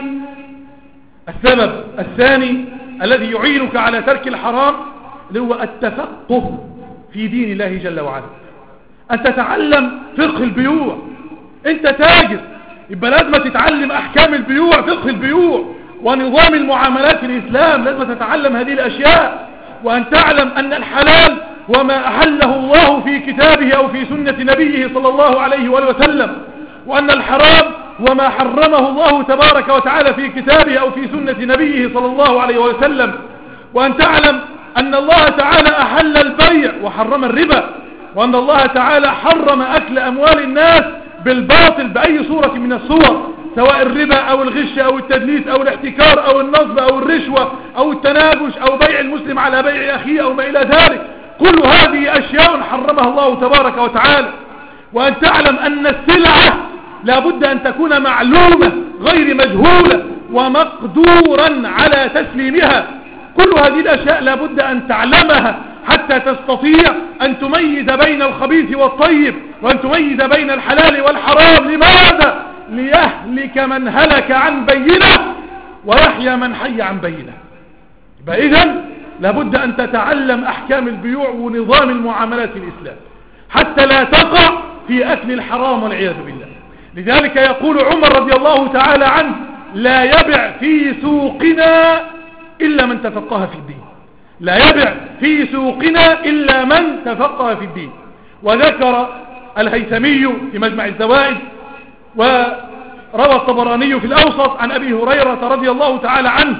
الثاني الذي يعينك على ترك الحرام اللي هو التفقه في دين الله جل وعلا، أن تتعلم فقه البيوع. أنت تاجر، يبقى لازم تتعلم أحكام البيوع، فقه البيوع ونظام المعاملات في الإسلام، لازم تتعلم هذه الأشياء، وأن تعلم أن الحلال وما أحله الله في كتابه أو في سنة نبيه صلى الله عليه وآله وسلم، وأن الحرام وما حرمه الله تبارك وتعالى في كتابه أو في سنة نبيه صلى الله عليه وسلم، وأن تعلم أن الله تعالى أحل البيع وحرم الربا، وأن الله تعالى حرم أكل أموال الناس بالباطل بأي صورة من الصور، سواء الربا أو الغش أو التدليس أو الاحتكار أو النصب أو الرشوة أو التنابش أو بيع المسلم على بيع أخيه أو ما إلى ذلك. كل هذه أشياء حرمها الله تبارك وتعالى. وأن تعلم أن السلعة لابد أن تكون معلومة غير مجهولة ومقدورا على تسليمها. كل هذه الأشياء لابد أن تعلمها حتى تستطيع أن تميز بين الخبيث والطيب، وأن تميز بين الحلال والحرام. لماذا؟ ليهلك من هلك عن بينة ويحيى من حي عن بينة. إذن لابد أن تتعلم أحكام البيوع ونظام المعاملات في الإسلام حتى لا تقع في أكل الحرام والعياذ بالله. لذلك يقول عمر رضي الله تعالى عنه: لا يبع في سوقنا إلا من تفقه في الدين، لا يبع في سوقنا إلا من تفقه في الدين. وذكر الهيثمي في مجمع الزوائد وروى الطبراني في الأوسط عن أبي هريرة رضي الله تعالى عنه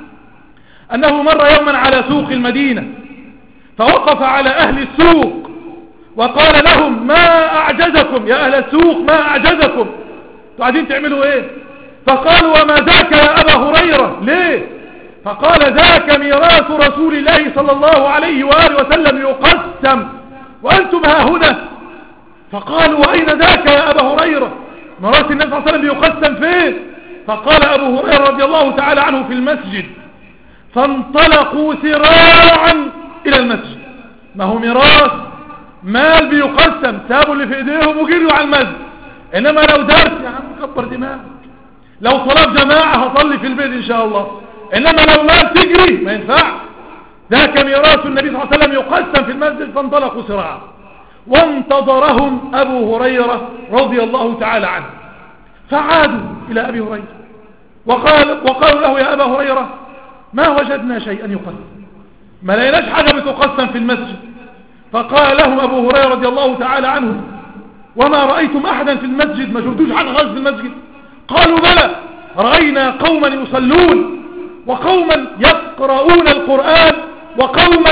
أنه مر يوما على سوق المدينة، فوقف على أهل السوق وقال لهم: ما أعجزكم يا أهل السوق، ما أعجزكم، قاعدين تعملوا إيه؟ فقالوا: وما ذاك يا أبا هريرة؟ ليه؟ فقال: ذاك ميراث رسول الله صلى الله عليه وآله وسلم يقسم وأنتم ها هنا. فقالوا: وأين ذاك يا أبا هريرة؟ ميراث النبي صلى الله عليه وسلم يقسم فين؟ فقال أبو هريرة رضي الله تعالى عنه: في المسجد. فانطلقوا سراعا إلى المسجد. ما هو ميراث مال بيقسم، سابوا اللي في ايديهم وجروا على المسجد. انما لو درس يا عم كبر دماغك، لو صلاة جماعة هصلي في البيت ان شاء الله، انما لو مال تجري ما ينفع. ذاك ميراث النبي صلى الله عليه وسلم يقسم في المسجد. فانطلقوا سراعا وانتظرهم ابو هريرة رضي الله تعالى عنه، فعادوا الى ابي هريرة وقالوا له: يا ابا هريرة، ما وجدنا شيئا يقسم، ما لقيناش حاجة بتقسم في المسجد. فقال لهم أبو هريرة رضي الله تعالى عنه: وما رأيتم أحدا في المسجد؟ ما شفتوش حاجة خالص في المسجد؟ قالوا: بلى، رأينا قوما يصلون، وقوما يقرؤون القرآن، وقوما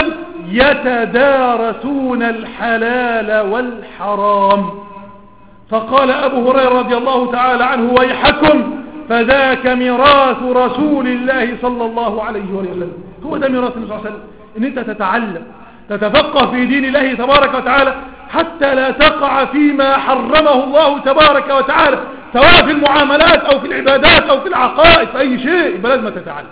يتدارسون الحلال والحرام. فقال أبو هريرة رضي الله تعالى عنه: ويحكم، فذاك ميراث رسول الله صلى الله عليه وسلم. هو ده ميراث النبي صلى الله عليه وسلم، ان انت تتعلم تتفقه في دين الله تبارك وتعالى حتى لا تقع فيما حرمه الله تبارك وتعالى، سواء في المعاملات او في العبادات او في العقائد، في اي شيء يبقى لازم تتعلم.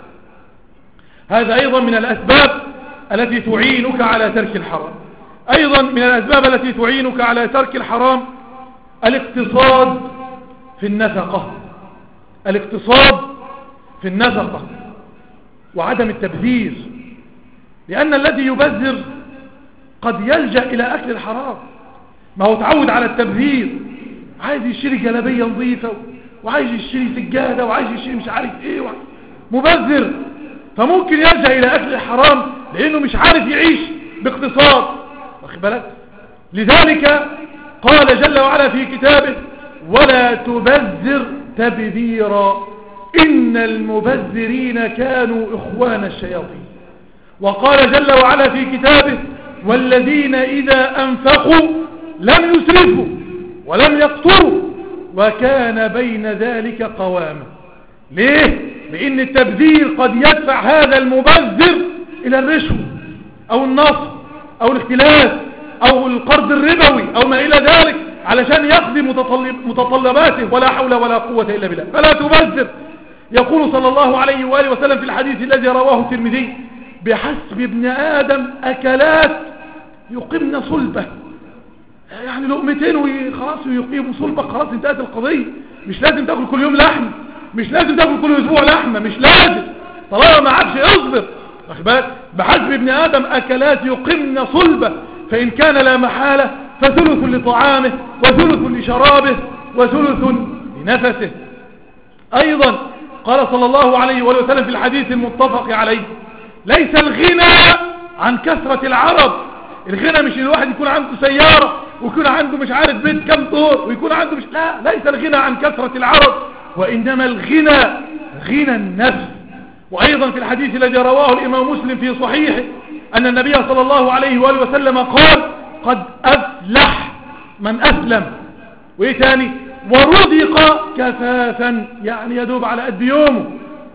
هذا ايضا من الاسباب التي تعينك على ترك الحرام. ايضا من الاسباب التي تعينك على ترك الحرام الاقتصاد في النفقة، الاقتصاد في النفقة وعدم التبذير، لأن الذي يبذر قد يلجأ إلى أكل الحرام. ما هو تعود على التبذير، عايز يشتري جلابية نظيفة، وعايز يشتري سجادة، وعايز يشتري مش عارف ايه، مبذر. فممكن يلجأ الى اكل الحرام لانه مش عارف يعيش باقتصاد، واخد بالك؟ لذلك قال جل وعلا في كتابه: ولا تبذر تبذيرا إن المبذرين كانوا إخوان الشياطين. وقال جل وعلا في كتابه: والذين إذا أنفقوا لم يسرفوا ولم يقتروا وكان بين ذلك قواما. ليه؟ لأن التبذير قد يدفع هذا المبذر إلى الرشوة أو النصب أو الاختلاس أو القرض الربوي أو ما إلى ذلك، علشان يقضي متطلباته، ولا حول ولا قوة إلا بالله. فلا تبذر. يقول صلى الله عليه وآله وسلم في الحديث الذي رواه الترمذي: بحسب ابن آدم أكلات يقمن صلبه. يعني لقمتين وخلاص ويقيموا صلبك، خلاص انتهت القضية. مش لازم تاكل كل يوم لحم، مش لازم تاكل كل اسبوع لحمة، مش لازم، طالما ما عادش اصبر. واخد بالك؟ بحسب ابن آدم أكلات يقمن صلبه، فإن كان لا محالة فثلث لطعامه وثلث لشرابه وثلث لنفسه. أيضا قال صلى الله عليه وآله وسلم في الحديث المتفق عليه: ليس الغنى عن كثرة العرب. الغنى مش الواحد يكون عنده سيارة ويكون عنده مش عارف بيت كم دور ويكون عنده مش، لا، ليس الغنى عن كثرة العرب، وإنما الغنى غنى النفس. وأيضا في الحديث الذي رواه الإمام مسلم في صحيحه أن النبي صلى الله عليه وآله وسلم قال: قد أفلح من أسلم. وإيه تاني؟ ورزق كفافا، يعني يدوب على قد يومه،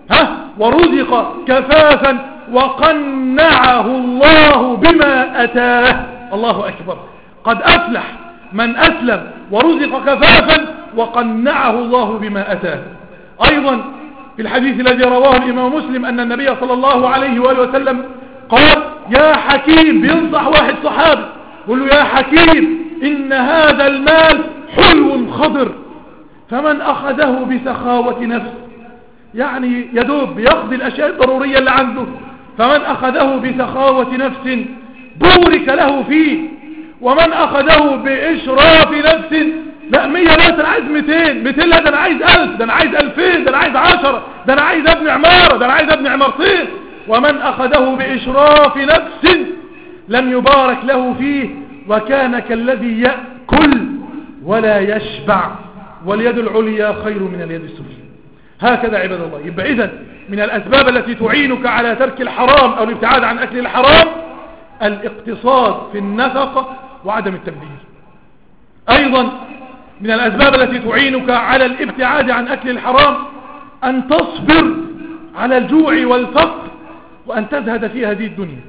ورزق كفافا وقنعه الله بما أتاه. الله أكبر. قد أفلح من أسلم ورزق كفافا وقنعه الله بما أتاه. أيضا في الحديث الذي رواه الإمام مسلم أن النبي صلى الله عليه وآله وسلم قال: يا حكيم، بينصح واحد صحابي، يقول له: يا حكيم، إن هذا المال حلو خضر، فمن أخذه بسخاوة نفس، يعني يدوب بيقضي الأشياء الضرورية اللي عنده، فمن أخذه بسخاوة نفس بورك له فيه، ومن أخذه بإشراف نفس، لا 100 لا، ده أنا عايز 200 لا، ده أنا عايز 1000، ده أنا عايز 2000، ده أنا عايز 10، ده أنا عايز ابن عمارة، ده أنا عايز ابن عمارتين. ومن أخذه بإشراف نفس لم يبارك له فيه، وكان كالذي يأكل ولا يشبع، واليد العليا خير من اليد السفلى. هكذا عباد الله. يبقى إذن من الأسباب التي تعينك على ترك الحرام أو الابتعاد عن أكل الحرام الاقتصاد في النفقة وعدم التبذير. أيضا من الأسباب التي تعينك على الابتعاد عن أكل الحرام أن تصبر على الجوع والفقر وأن تزهد في هذه الدنيا.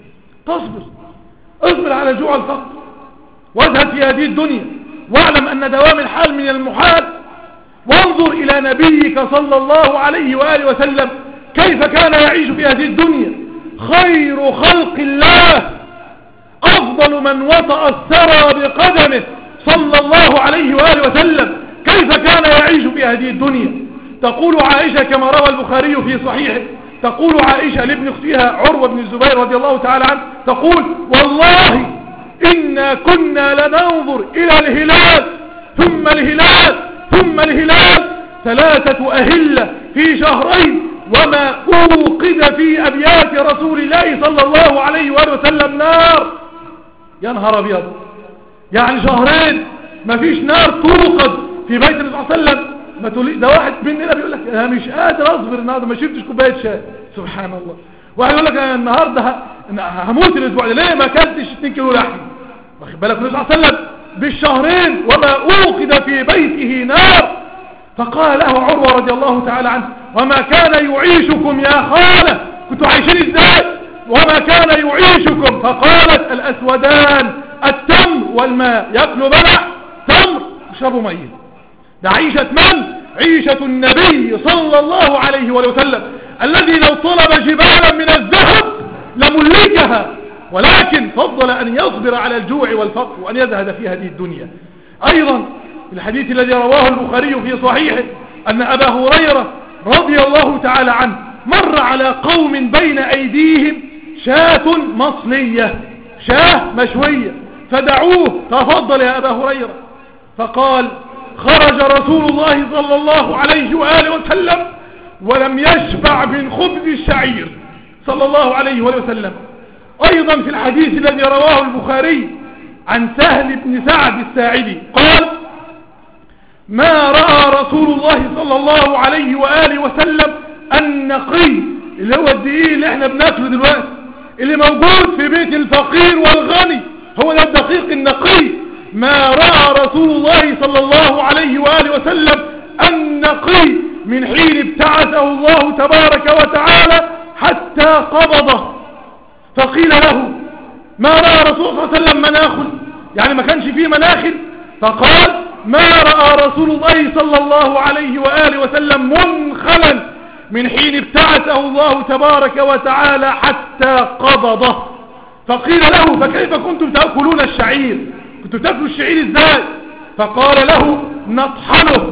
اصبر على الجوع والفقر وازهد في هذه الدنيا، واعلم أن دوام الحال من المحال. وانظر إلى نبيك صلى الله عليه وآله وسلم كيف كان يعيش في هذه الدنيا، خير خلق الله، أفضل من وطأ الثرى بقدمه صلى الله عليه وآله وسلم، كيف كان يعيش في هذه الدنيا. تقول عائشة كما روى البخاري في صحيحه، تقول عائشة لابن اختها عروة بن الزبير رضي الله تعالى عنه، تقول: والله إنا كنا لننظر إلى الهلال ثم الهلال ثم الهلال 3 أهلة في شهرين، وما أوقد في أبيات رسول الله صلى الله عليه وآله وسلم نار. يا نهار أبيض، يعني شهرين ما فيش نار توقد في بيت النبي صلى الله عليه وسلم. ما تقول ده واحد مننا بيقول لك: انا مش قادر اصبر النهارده، ما شربتش كوبايه شاي. سبحان الله. واحد يقول لك: انا النهارده هموت الاسبوع ده، ليه ما اكلتش 2 كيلو لحم؟ واخد بالك؟ النبي صلى الله عليه وسلم بالشهرين وما اوقد في بيته نار. فقال له عروه رضي الله تعالى عنه: وما كان يعيشكم يا خاله، كنتوا عايشين ازاي؟ وما كان يعيشكم؟ فقالت: الاسودان التمر والماء. ياكلوا بلح تمر يشربوا ميه. ده عيشة من؟ عيشة النبي صلى الله عليه وسلم، الذي لو طلب جبالا من الذهب لملكها، ولكن فضل أن يصبر على الجوع والفقر وأن يزهد في هذه الدنيا. أيضا في الحديث الذي رواه البخاري في صحيحه أن أبا هريرة رضي الله تعالى عنه مر على قوم بين أيديهم شاة مصلية، شاة مشوية، فدعوه: تفضل يا أبا هريرة. فقال: خرج رسول الله صلى الله عليه وآله وسلم ولم يشبع من خبز الشعير صلى الله عليه وآله وسلم. أيضا في الحديث الذي رواه البخاري عن سهل بن سعد الساعدي قال: ما رأى رسول الله صلى الله عليه وآله وسلم النقي، اللي هو الدقيق اللي احنا بناكله دلوقتي، اللي موجود في بيت الفقير والغني، هو ده الدقيق النقي. ما رأى رسول الله صلى الله عليه وآله وسلم النقي من حين ابتعثه الله تبارك وتعالى حتى قبضه. فقيل له: ما رأى رسول الله صلى الله عليه وسلم مناخل، يعني ما كانش فيه مناخل؟ فقال: ما رأى رسول الله صلى الله عليه وآله وسلم منخلا من حين ابتعثه الله تبارك وتعالى حتى قبضه. فقيل له: فكيف كنتم تأكلون الشعير؟ كنتم تأكلوا الشعير ازاي؟ فقال له: نطحنه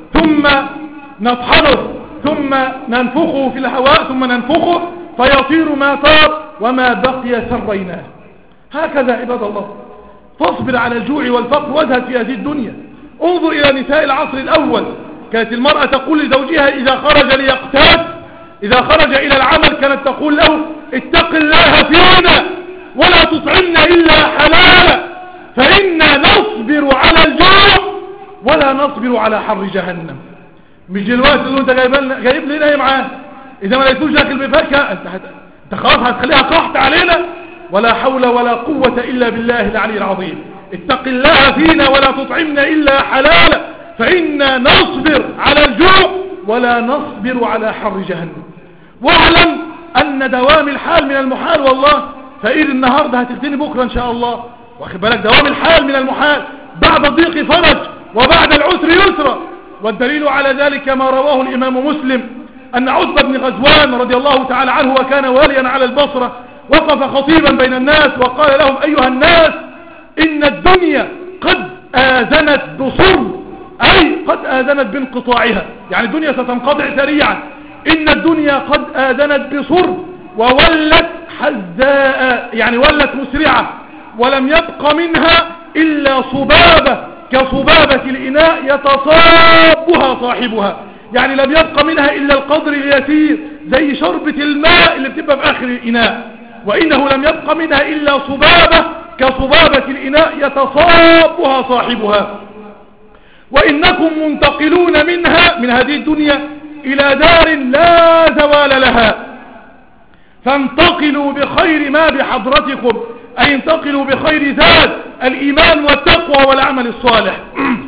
ثم ننفخه في الهواء ثم ننفخه فيطير ما طار وما بقي سريناه. هكذا عباد الله، فاصبر على الجوع والفقر وازهد في هذه الدنيا. انظر إلى نساء العصر الأول، كانت المرأة تقول لزوجها إذا خرج ليقتات، إذا خرج إلى العمل كانت تقول له: اتق الله فينا ولا تطعمنا إلا حلالا فإنا نصبر على الجوع ولا نصبر على حر جهنم. مش دلوقتي تقول انت جايب لنا ايه معاه؟ اذا ما لقيتوش داخل بفاكهه انت خلاص هتخليها قحط علينا. ولا حول ولا قوه الا بالله العلي العظيم. اتق الله فينا ولا تطعمنا الا حلالا فإنا نصبر على الجوع ولا نصبر على حر جهنم. واعلم ان دوام الحال من المحال والله. فإذ النهارده هتغتني بكره ان شاء الله، واخد بالك؟ دوام الحال من المحال، بعد الضيق فرج وبعد العسر يسرا. والدليل على ذلك ما رواه الإمام مسلم أن عتبة بن غزوان رضي الله تعالى عنه وكان واليا على البصرة وقف خطيبا بين الناس وقال لهم: أيها الناس، إن الدنيا قد آذنت بصر، أي قد آذنت بانقطاعها، يعني الدنيا ستنقطع سريعا. إن الدنيا قد آذنت بصر وولت حزاء، يعني ولت مسرعة، ولم يبق منها إلا صبابة كصبابة الإناء يتصابها صاحبها، يعني لم يبق منها إلا القدر اليسير زي شربة الماء اللي بتبقى في آخر الإناء. وإنه لم يبق منها إلا صبابة كصبابة الإناء يتصابها صاحبها. وإنكم منتقلون منها، من هذه الدنيا، إلى دار لا زوال لها، فانتقلوا بخير ما بحضرتكم، أي انتقلوا بخير زاد الإيمان والتقوى والعمل الصالح.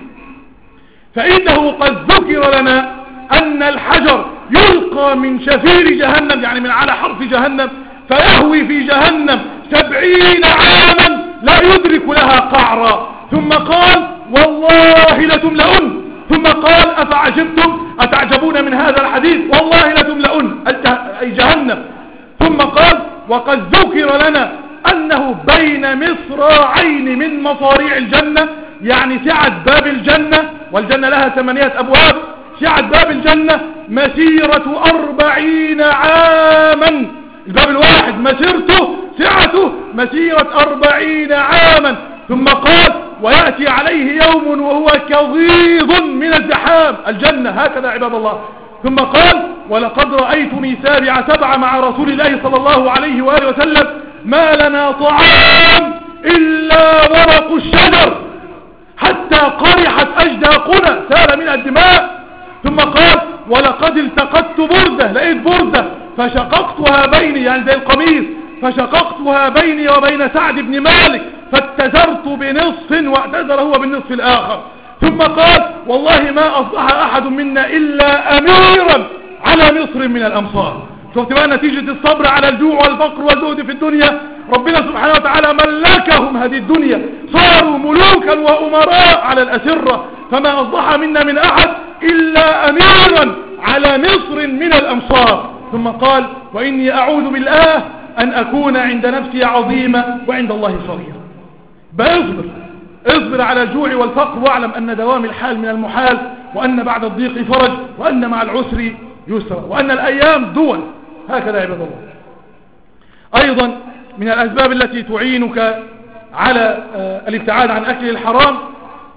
فإنه قد ذكر لنا أن الحجر يلقى من شفير جهنم، يعني من على حرف جهنم، فيهوي في جهنم 70 عاما لا يدرك لها قعرا. ثم قال: والله لتملؤن. ثم قال: أتعجبون من هذا الحديث؟ والله لتملؤن، أي جهنم. ثم قال: وقد ذكر لنا أنه بين مصراعين من مصاريع الجنة، يعني سعة باب الجنة، والجنة لها 8 أبواب، سعة باب الجنة مسيرة 40 عاما. الباب الواحد مسيرته سعته مسيرة 40 عاما. ثم قال: ويأتي عليه يوم وهو كظيظ من الزحام، الجنة. هكذا عباد الله. ثم قال: ولقد رأيتني سابع مع رسول الله صلى الله عليه وآله وسلم ما لنا طعام إلا ورق الشجر حتى قرحت أجداقنا، سال منها الدماء. ثم قال: ولقد التقطت بردة، لقيت بردة فشققتها بيني، يعني زي القميص، فشققتها بيني وبين سعد بن مالك فاتزرت بنصف واعتذر هو بالنصف الآخر. ثم قال: والله ما أصبح أحد منا إلا أميرا على مصر من الأمصار. شفت بقى نتيجة الصبر على الجوع والفقر والزهد في الدنيا؟ ربنا سبحانه وتعالى ملكهم هذه الدنيا، صاروا ملوكا وأمراء على الأسرة، فما أصبح منا من أحد إلا أميرا على مصر من الأمصار. ثم قال: وإني أعوذ بالله أن أكون عند نفسي عظيمة وعند الله صغيرة. بقى اصبر على الجوع والفقر، واعلم أن دوام الحال من المحال، وأن بعد الضيق فرج، وأن مع العسر يسرا، وأن الأيام دول. هكذا عباد الله. أيضا من الأسباب التي تعينك على الابتعاد عن أكل الحرام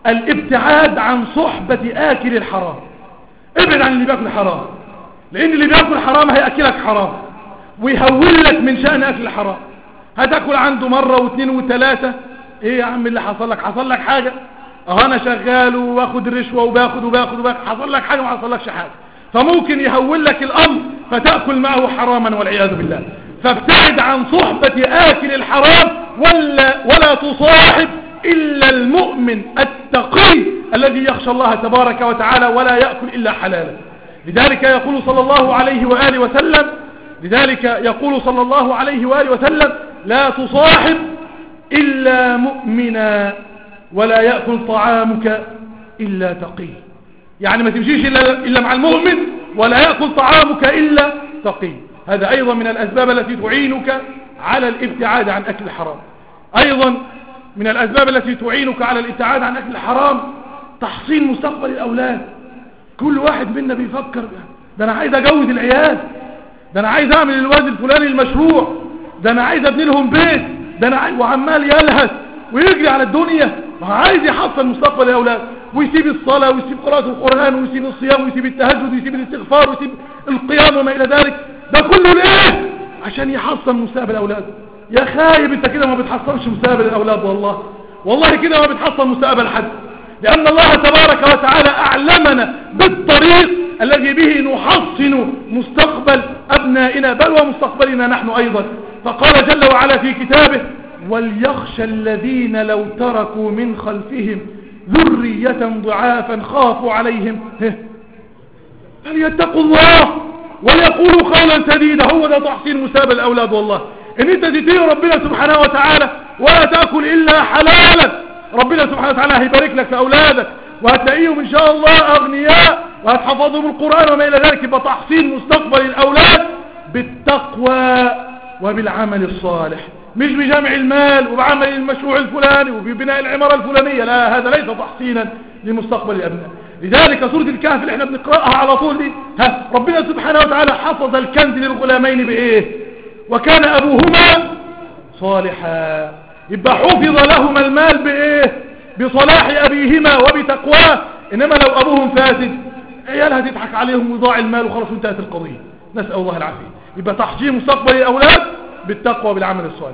الابتعاد عن صحبة آكل الحرام. ابعد عن اللي بياكل حرام، لأن اللي بياكل حرام هيأكلك حرام ويهول لك من شأن أكل الحرام. هتاكل عنده مرة واثنين وثلاثة، ايه يا عم اللي حصل لك؟ حصل لك حاجة؟ انا شغال واخد رشوة وباخد حصل لك حاجة؟ ما حصلكش حاجة. فممكن يهول لك الأمر فتأكل معه حراما والعياذ بالله. فابتعد عن صحبة آكل الحرام، ولا تصاحب إلا المؤمن التقي الذي يخشى الله تبارك وتعالى ولا يأكل إلا حلالا. لذلك يقول صلى الله عليه وآله وسلم لا تصاحب إلا مؤمنا ولا يأكل طعامك إلا تقي. يعني ما تمشيش إلا مع المؤمن، ولا يأكل طعامك إلا تقي. هذا أيضا من الأسباب التي تعينك على الابتعاد عن أكل الحرام. أيضا من الأسباب التي تعينك على الابتعاد عن أكل الحرام تحصين مستقبل الأولاد. كل واحد منا بيفكر ده أنا عايز أجوز العيال، ده أنا عايز أعمل الواد الفلاني المشروع، ده أنا عايز أبني لهم بيت، ده أنا وعمال يلهث ويجري على الدنيا، ما عايز يحصل مستقبل الأولاد، ويسيب الصلاة ويسيب قراءة القرآن ويسيب الصيام ويسيب التهجد ويسيب الاستغفار ويسيب القيام وما إلى ذلك. ده كله ليه؟ عشان يحصل مستقبل الأولاد. يا خايب انت كده ما بتحصلش مستقبل الأولاد، والله كده ما بتحصل مستقبل حد، لأن الله تبارك وتعالى أعلمنا بالطريق الذي به نحصن مستقبل أبنائنا بل ومستقبلنا نحن أيضا. فقال جل وعلا في كتابه وليخشى الذين لو تركوا من خلفهم ذرية ضعافا خافوا عليهم فليتقوا الله وليقولوا قولا سديدا. هو ده تحصين مستقبل الأولاد والله، ان انت تطيع ربنا سبحانه وتعالى ولا تأكل إلا حلالا. ربنا سبحانه وتعالى هيبارك لك في أولادك وهتلاقيهم إن شاء الله أغنياء وهتحفظهم القرآن وما إلى ذلك. يبقى تحصين مستقبل الأولاد بالتقوى وبالعمل الصالح، مش بجمع المال وبعمل المشروع الفلاني وببناء العمارة الفلانية. لا، هذا ليس تحصينا لمستقبل الأبناء. لذلك سورة الكهف اللي احنا بنقرأها على طول دي، ربنا سبحانه وتعالى حفظ الكنز للغلامين بإيه؟ وكان أبوهما صالحا. يبقى حفظ لهما المال بإيه؟ بصلاح أبيهما وبتقواه. إنما لو أبوهم فاسد عيالها تضحك عليهم ويضاع المال وخلاص انتهت القضية، نسأل الله العافية. يبقى تحصين مستقبل الأولاد بالتقوى وبالعمل الصالح.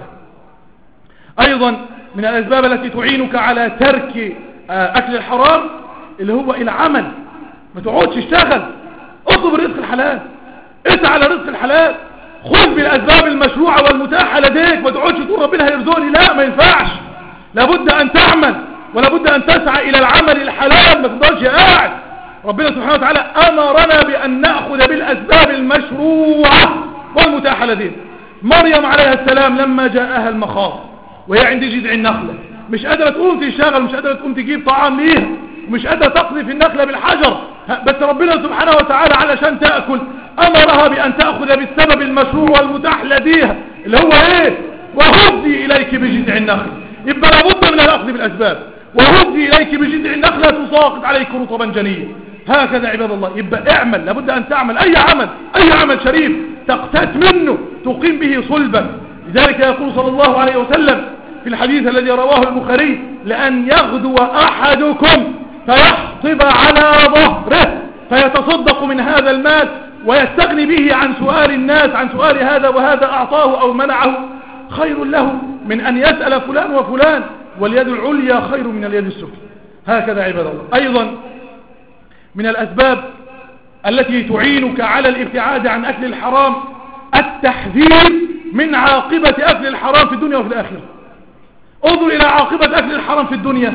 أيضا من الأسباب التي تعينك على ترك أكل الحرام اللي هو العمل. ما تقعدش تشتغل، اطلب الرزق الحلال، اسعى على رزق الحلال، خذ بالأسباب المشروعة والمتاحة لديك. ما تقعدش تقول ربنا هيرزقني، لا، ما ينفعش. لابد أن تعمل ولابد أن تسعى إلى العمل الحلال، ما تقدرش قاعد. ربنا سبحانه وتعالى أمرنا بأن نأخذ بالأسباب المشروعة والمتاحة لدينا. مريم عليها السلام لما جاءها المخاض وهي عند جذع النخلة، مش قادرة تقوم تشتغل، مش قادرة تقوم تجيب طعام ليها، ومش قادرة تقذف النخلة بالحجر، بس ربنا سبحانه وتعالى علشان تأكل أمرها بأن تأخذ بالسبب المشروع والمتاح لديها اللي هو ايه؟ وهدي إليك بجذع النخل. يبقى لابد من الأخذ بالأسباب. وهدي إليك بجذع النخلة تساقط عليك رطبا جنيا. هكذا عباد الله. يبقى اعمل، لابد أن تعمل أي عمل شريف تقتات منه تقيم به صلبا. لذلك يقول صلى الله عليه وسلم في الحديث الذي رواه البخاري لأن يغدو أحدكم فيحطب على ظهره فيتصدق من هذا المال ويستغني به عن سؤال الناس، عن سؤال هذا وهذا أعطاه أو منعه، خير له من أن يسأل فلان وفلان، واليد العليا خير من اليد السفلى. هكذا عباد الله. أيضا من الأسباب التي تعينك على الابتعاد عن أكل الحرام التحذير من عاقبة أكل الحرام في الدنيا وفي الآخرة. انظر إلى عاقبة أكل الحرام في الدنيا،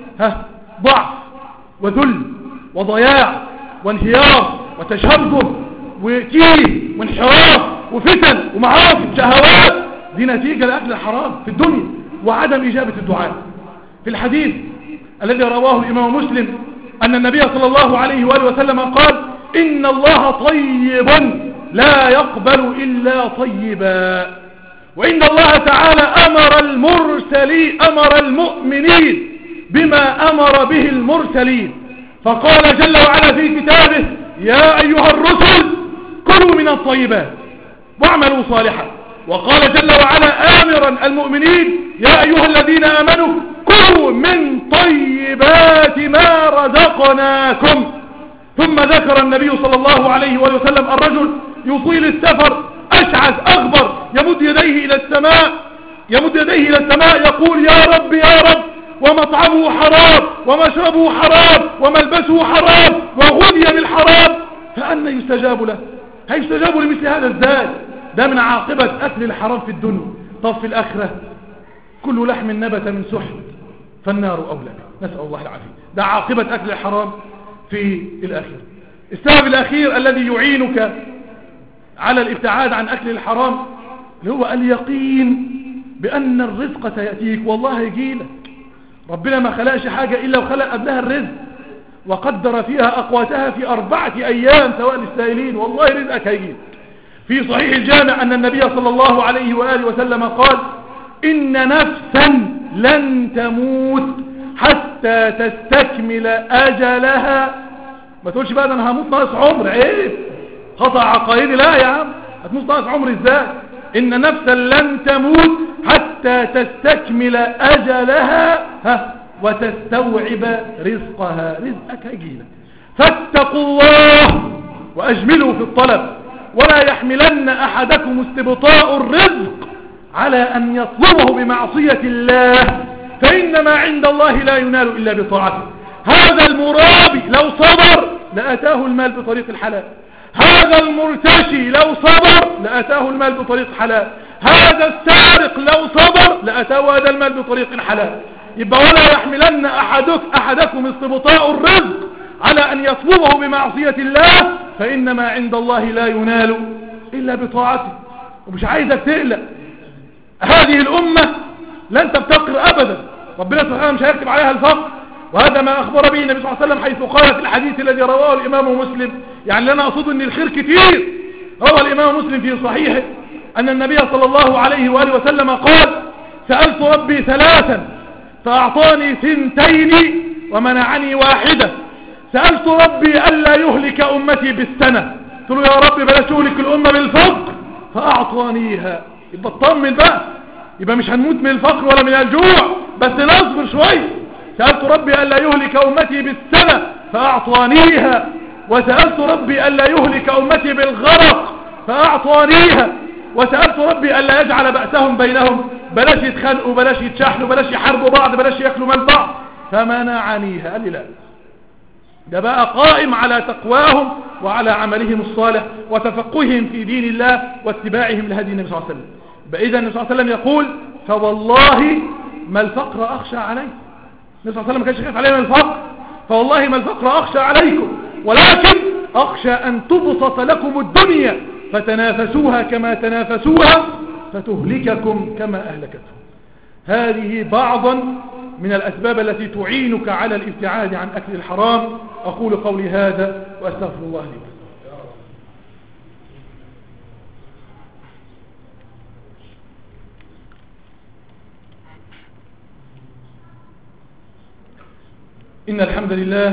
ضعف وذل وضياع وانهيار وتشبب وتيه وانحراف وفتن ومعاصي شهوات. دي نتيجة لأكل الحرام في الدنيا وعدم إجابة الدعاء. في الحديث الذي رواه الإمام مسلم أن النبي صلى الله عليه وآله وسلم قال إن الله طيب لا يقبل إلا طيبا، وإن الله تعالى أمر المؤمنين بما أمر به المرسلين، فقال جل وعلا في كتابه يا أيها الرسل كلوا من الطيبات واعملوا صالحا. وقال جل وعلا آمرا المؤمنين يا أيها الذين آمنوا كلوا كلوا من طيبات ما رزقناكم. ثم ذكر النبي صلى الله عليه وسلم الرجل يطيل السفر أشعث أغبر يمد يديه إلى السماء يقول يا رب يا رب، ومطعمه حرام ومشربه حرام وملبسه حرام وغذي بالحرام، فأنا يستجاب له؟ هيستجاب لمثل هذا ازاي؟ ده من عاقبة أكل الحرام في الدنيا. طب في الآخرة كل لحم نبت من سحت فالنار أولى به، نسأل الله العافية. ده عاقبة أكل الحرام في الآخرة. السبب الأخير الذي يعينك على الابتعاد عن أكل الحرام اللي هو اليقين بأن الرزق سيأتيك. والله يجيلك، ربنا ما خلقش حاجة إلا وخلق قبلها الرزق وقدر فيها أقواتها في 4 أيام سواء للسائلين. والله رزقك هيجيلك. في صحيح الجامع أن النبي صلى الله عليه وآله وسلم قال إن نفسا لن تموت حتى تستكمل أجلها. ما تقولش بقى أنا هموت ناقص عمر، عيب، خطأ عقائدي. لا يا عم، هتموت ناقص عمر ازاي؟ إن نفسا لن تموت حتى تستكمل أجلها وتستوعب رزقها. رزقك هيجيلك، فاتقوا الله وأجملوا في الطلب، ولا يحملن أحدكم استبطاء الرزق على أن يطلبه بمعصية الله، فإنما عند الله لا ينال إلا بطاعته. هذا المرابي لو صبر لأتاه المال بطريق الحلال، هذا المرتشي لو صبر لأتاه المال بطريق حلال، هذا السارق لو صبر لأتاه هذا المال بطريق حلال. يبقى ولا يحملن أحدكم استبطاء الرزق على أن يطلبه بمعصية الله، فإنما عند الله لا ينال إلا بطاعته. ومش عايزك تقلق، هذه الأمة لن تفتقر أبدا، ربنا سبحانه مش هيكتب عليها الفقر، وهذا ما أخبر به النبي صلى الله عليه وسلم حيث قال في الحديث الذي رواه الإمام مسلم. يعني لنا أقصد أن الخير كثير. روى الإمام مسلم في صحيحه أن النبي صلى الله عليه وآله وسلم قال سألت ربي 3 فأعطاني 2 ومنعني 1. سألت ربي ألا يهلك أمتي بالسنة، قلت له يا رب بلاش تهلك الأمة بالفقر فأعطانيها. يبقى اطمن بقى، يبقى مش هنموت من الفقر ولا من الجوع، بس نصبر شوية. سألت ربي ألا يهلك أمتي بالسنة فأعطانيها، وسألت ربي ألا يهلك أمتي بالغرق فأعطانيها، وسألت ربي ألا يجعل بأسهم بينهم، بلاش يتخانقوا بلاش يتشاحنوا بلاش يحاربوا بعض بلاش يأكلوا مال بعض، فمنعنيها. قال لي لا، ده بقى قائم على تقواهم وعلى عملهم الصالح وتفقههم في دين الله واتباعهم لهدي النبي صلى الله عليه وسلم. إذا النبي صلى الله عليه وسلم يقول فوالله ما الفقر أخشى عليه. النبي صلى الله عليه وسلم ما كانش خايف علينا الفقر، فوالله ما الفقر أخشى عليكم، ولكن أخشى أن تبسط لكم الدنيا فتنافسوها كما تنافسوها فتهلككم كما أهلكتهم. هذه بعضا من الأسباب التي تعينك على الابتعاد عن أكل الحرام. أقول قولي هذا وأستغفر الله لي. إن الحمد لله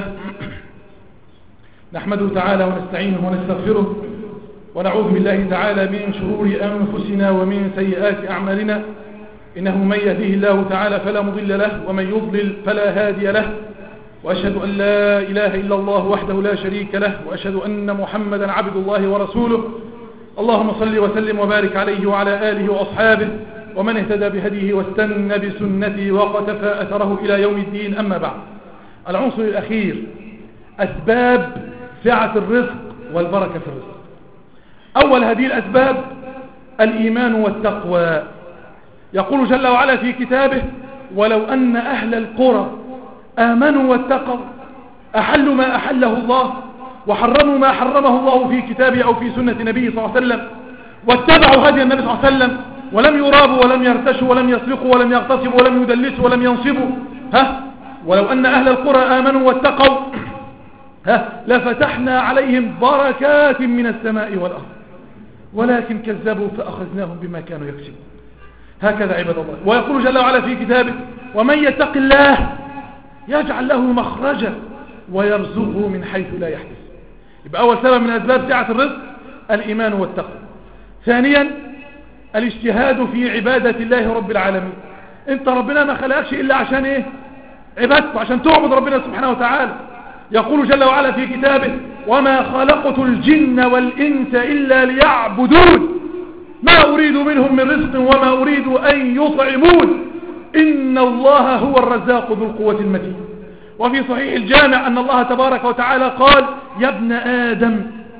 نحمده تعالى ونستعينه ونستغفره ونعوذ بالله تعالى من شرور أنفسنا ومن سيئات أعمالنا، إنه من يهديه الله تعالى فلا مضل له ومن يضلل فلا هادي له، وأشهد أن لا إله إلا الله وحده لا شريك له، وأشهد أن محمدا عبد الله ورسوله. اللهم صل وسلم وبارك عليه وعلى آله وأصحابه ومن اهتدى بهديه واستنى بسنته وقتفى أثره إلى يوم الدين. أما بعد، العنصر الأخير أسباب سعة الرزق والبركة في الرزق. أول هذه الأسباب الإيمان والتقوى. يقول جل وعلا في كتابه ولو أن أهل القرى آمنوا واتقوا أحلوا ما أحله الله وحرموا ما حرمه الله في كتابه أو في سنة نبيه صلى الله عليه وسلم واتبعوا هدي النبي صلى الله عليه وسلم ولم يرابوا ولم يرتشوا ولم يسرقوا ولم يغتصبوا ولم يدلسوا ولم ينصبوا ولو أن أهل القرى آمنوا واتقوا لفتحنا عليهم بركات من السماء والأرض ولكن كذبوا فأخذناهم بما كانوا يكسبون. هكذا عباد الله. ويقول جل وعلا في كتابه ومن يتق الله يجعل له مخرجا ويرزقه من حيث لا يحتسب. يبقى أول سبب من أسباب سعة الرزق الإيمان والتقوى. ثانيا الاجتهاد في عبادة الله رب العالمين. انت ربنا ما خلقكش إلا عشان ايه؟ عبادته عشان تعبد ربنا سبحانه وتعالى. يقول جل وعلا في كتابه: وما خلقت الجن والإنس إلا ليعبدون ما أريد منهم من رزق وما أريد أن يطعمون إن الله هو الرزاق ذو القوة المتين. وفي صحيح الجامع أن الله تبارك وتعالى قال: يا ابن آدم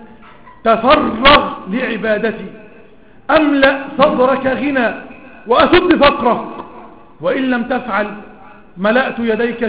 تفرغ لعبادتي أملأ صدرك غنى وأسد فقرك، وإن لم تفعل ملأت يديك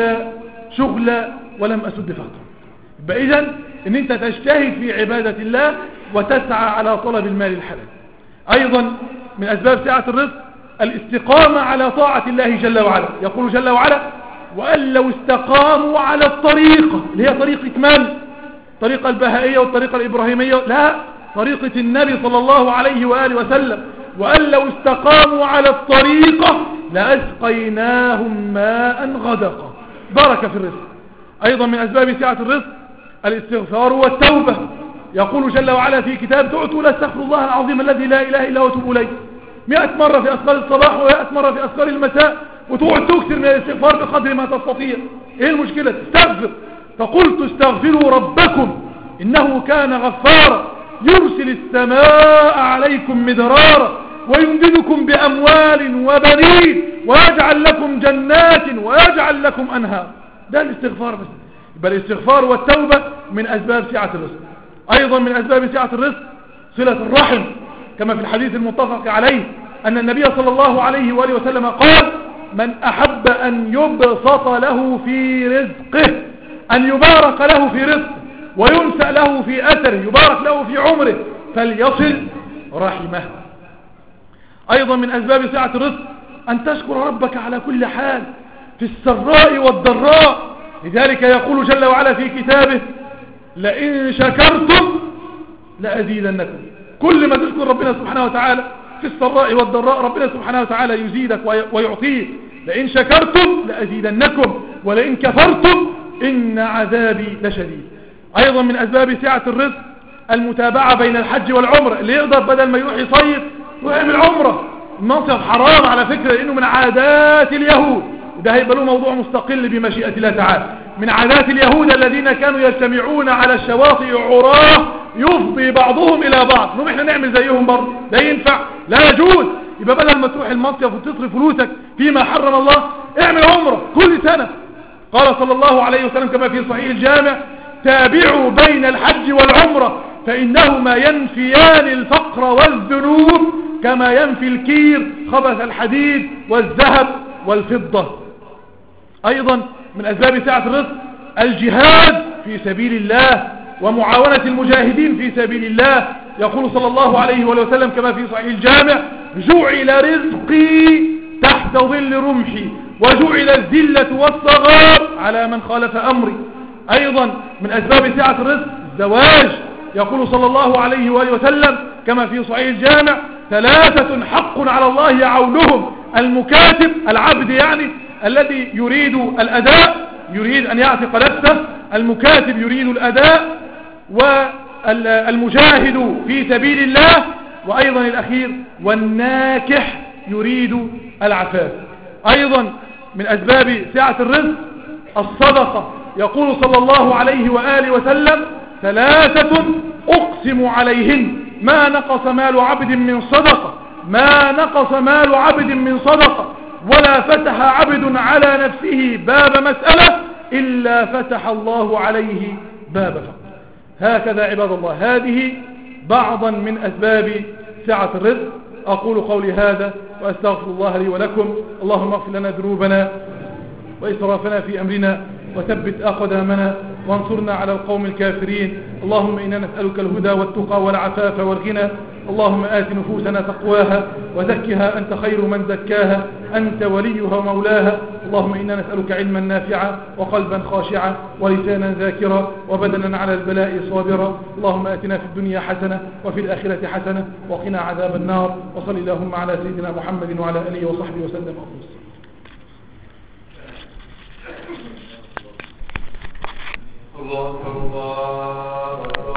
شغلا ولم أسد فقرك. إذن إن أنت تجتهد في عبادة الله وتسعى على طلب المال الحلال. أيضا من أسباب سعة الرزق الاستقامة على طاعة الله جل وعلا. يقول جل وعلا: وأن لو استقاموا على الطريقة، اللي هي طريقة من؟ طريقة البهائية والطريقة الإبراهيمية؟ لا، طريقة النبي صلى الله عليه وآله وسلم. وأن لو استقاموا على الطريقة لأسقيناهم ماء غدقا. بركة في الرزق. أيضا من أسباب سعة الرزق الاستغفار والتوبة. يقول جل وعلا في كتاب: تؤتوا أستغفر الله العظيم الذي لا إله إلا هو وتوبوا إليه 100 مرة في أذكار الصباح و100 مرة في أذكار المساء، وتقعد تكثر من الاستغفار بقدر ما تستطيع. ايه المشكلة؟ تستغفر. فقلت استغفروا ربكم إنه كان غفارا يرسل السماء عليكم مدرارا ويمددكم بأموال وبنين ويجعل لكم جنات ويجعل لكم أنهار. ده الاستغفار بس. بل الاستغفار والتوبة من أسباب سعة الرزق. أيضا من أسباب سعة الرزق صلة الرحم، كما في الحديث المتفق عليه أن النبي صلى الله عليه وآله وسلم قال: من أحب أن يبسط له في رزقه، أن يبارك له في رزقه وينسأ له في أثره، يبارك له في عمره، فليصل رحمه. أيضا من أسباب سعة الرزق أن تشكر ربك على كل حال في السراء والضراء. لذلك يقول جل وعلا في كتابه: لئن شكرتم لأزيدنكم. كل ما تشكر ربنا سبحانه وتعالى في السراء والضراء ربنا سبحانه وتعالى يزيدك ويعطيك. لئن شكرتم لأزيدنكم ولئن كفرتم إن عذابي لشديد. أيضا من أسباب سعة الرزق المتابعة بين الحج والعمرة. اللي يقدر بدل ما يروح يصيف ويعمل عمرة. المنصب حرام على فكرة، لأنه من عادات اليهود، وده هيبقى له موضوع مستقل بمشيئة الله تعالى. من عادات اليهود الذين كانوا يجتمعون على الشواطئ عراه يفضي بعضهم إلى بعض. نقوم احنا نعمل زيهم برضه؟ لا ينفع، لا يجوز. يبقى بدل ما تروح المصيف وتصرف فلوسك فيما حرم الله، اعمل عمرة كل سنة. قال صلى الله عليه وسلم كما في صحيح الجامع: تابعوا بين الحج والعمرة فإنهما ينفيان الفقر والذنوب كما ينفي الكير خبث الحديد والذهب والفضة. أيضا من أسباب سعة الرزق الجهاد في سبيل الله ومعاونة المجاهدين في سبيل الله. يقول صلى الله عليه وسلم كما في صحيح الجامع: جعل رزقي تحت ظل رمحي وجعل الذلة والصغار على من خالف أمري. أيضا من أسباب سعة الرزق الزواج. يقول صلى الله عليه وآله وسلم كما في صحيح الجامع: 3 حق على الله عونهم: المكاتب، العبد يعني الذي يريد الأداء، يريد أن يعتق نفسه، المكاتب يريد الأداء، والمجاهد في سبيل الله، وأيضا الأخير والناكح يريد العفاف. أيضا من أسباب سعة الرزق الصدقة. يقول صلى الله عليه وآله وسلم: 3 أقسم عليهن ما نقص مال عبد من صدقة، ما نقص مال عبد من صدقة، ولا فتح عبد على نفسه باب مسألة إلا فتح الله عليه باب فقر. هكذا عباد الله، هذه بعضا من أسباب سعة الرزق. أقول قولي هذا وأستغفر الله لي ولكم. اللهم اغفر لنا ذنوبنا وإسرافنا في أمرنا وثبت أقدامنا وانصرنا على القوم الكافرين. اللهم إنا نسألك الهدى والتقى والعفاف والغنى. اللهم آت نفوسنا تقواها وزكها أنت خير من زكاها، أنت وليها ومولاها. اللهم إنا نسألك علما نافعا وقلبا خاشعا ولسانا ذاكرا وبدنا على البلاء صابرا. اللهم آتنا في الدنيا حسنة وفي الآخرة حسنة وقنا عذاب النار. وصل اللهم على سيدنا محمد وعلى آله وصحبه وسلم. الله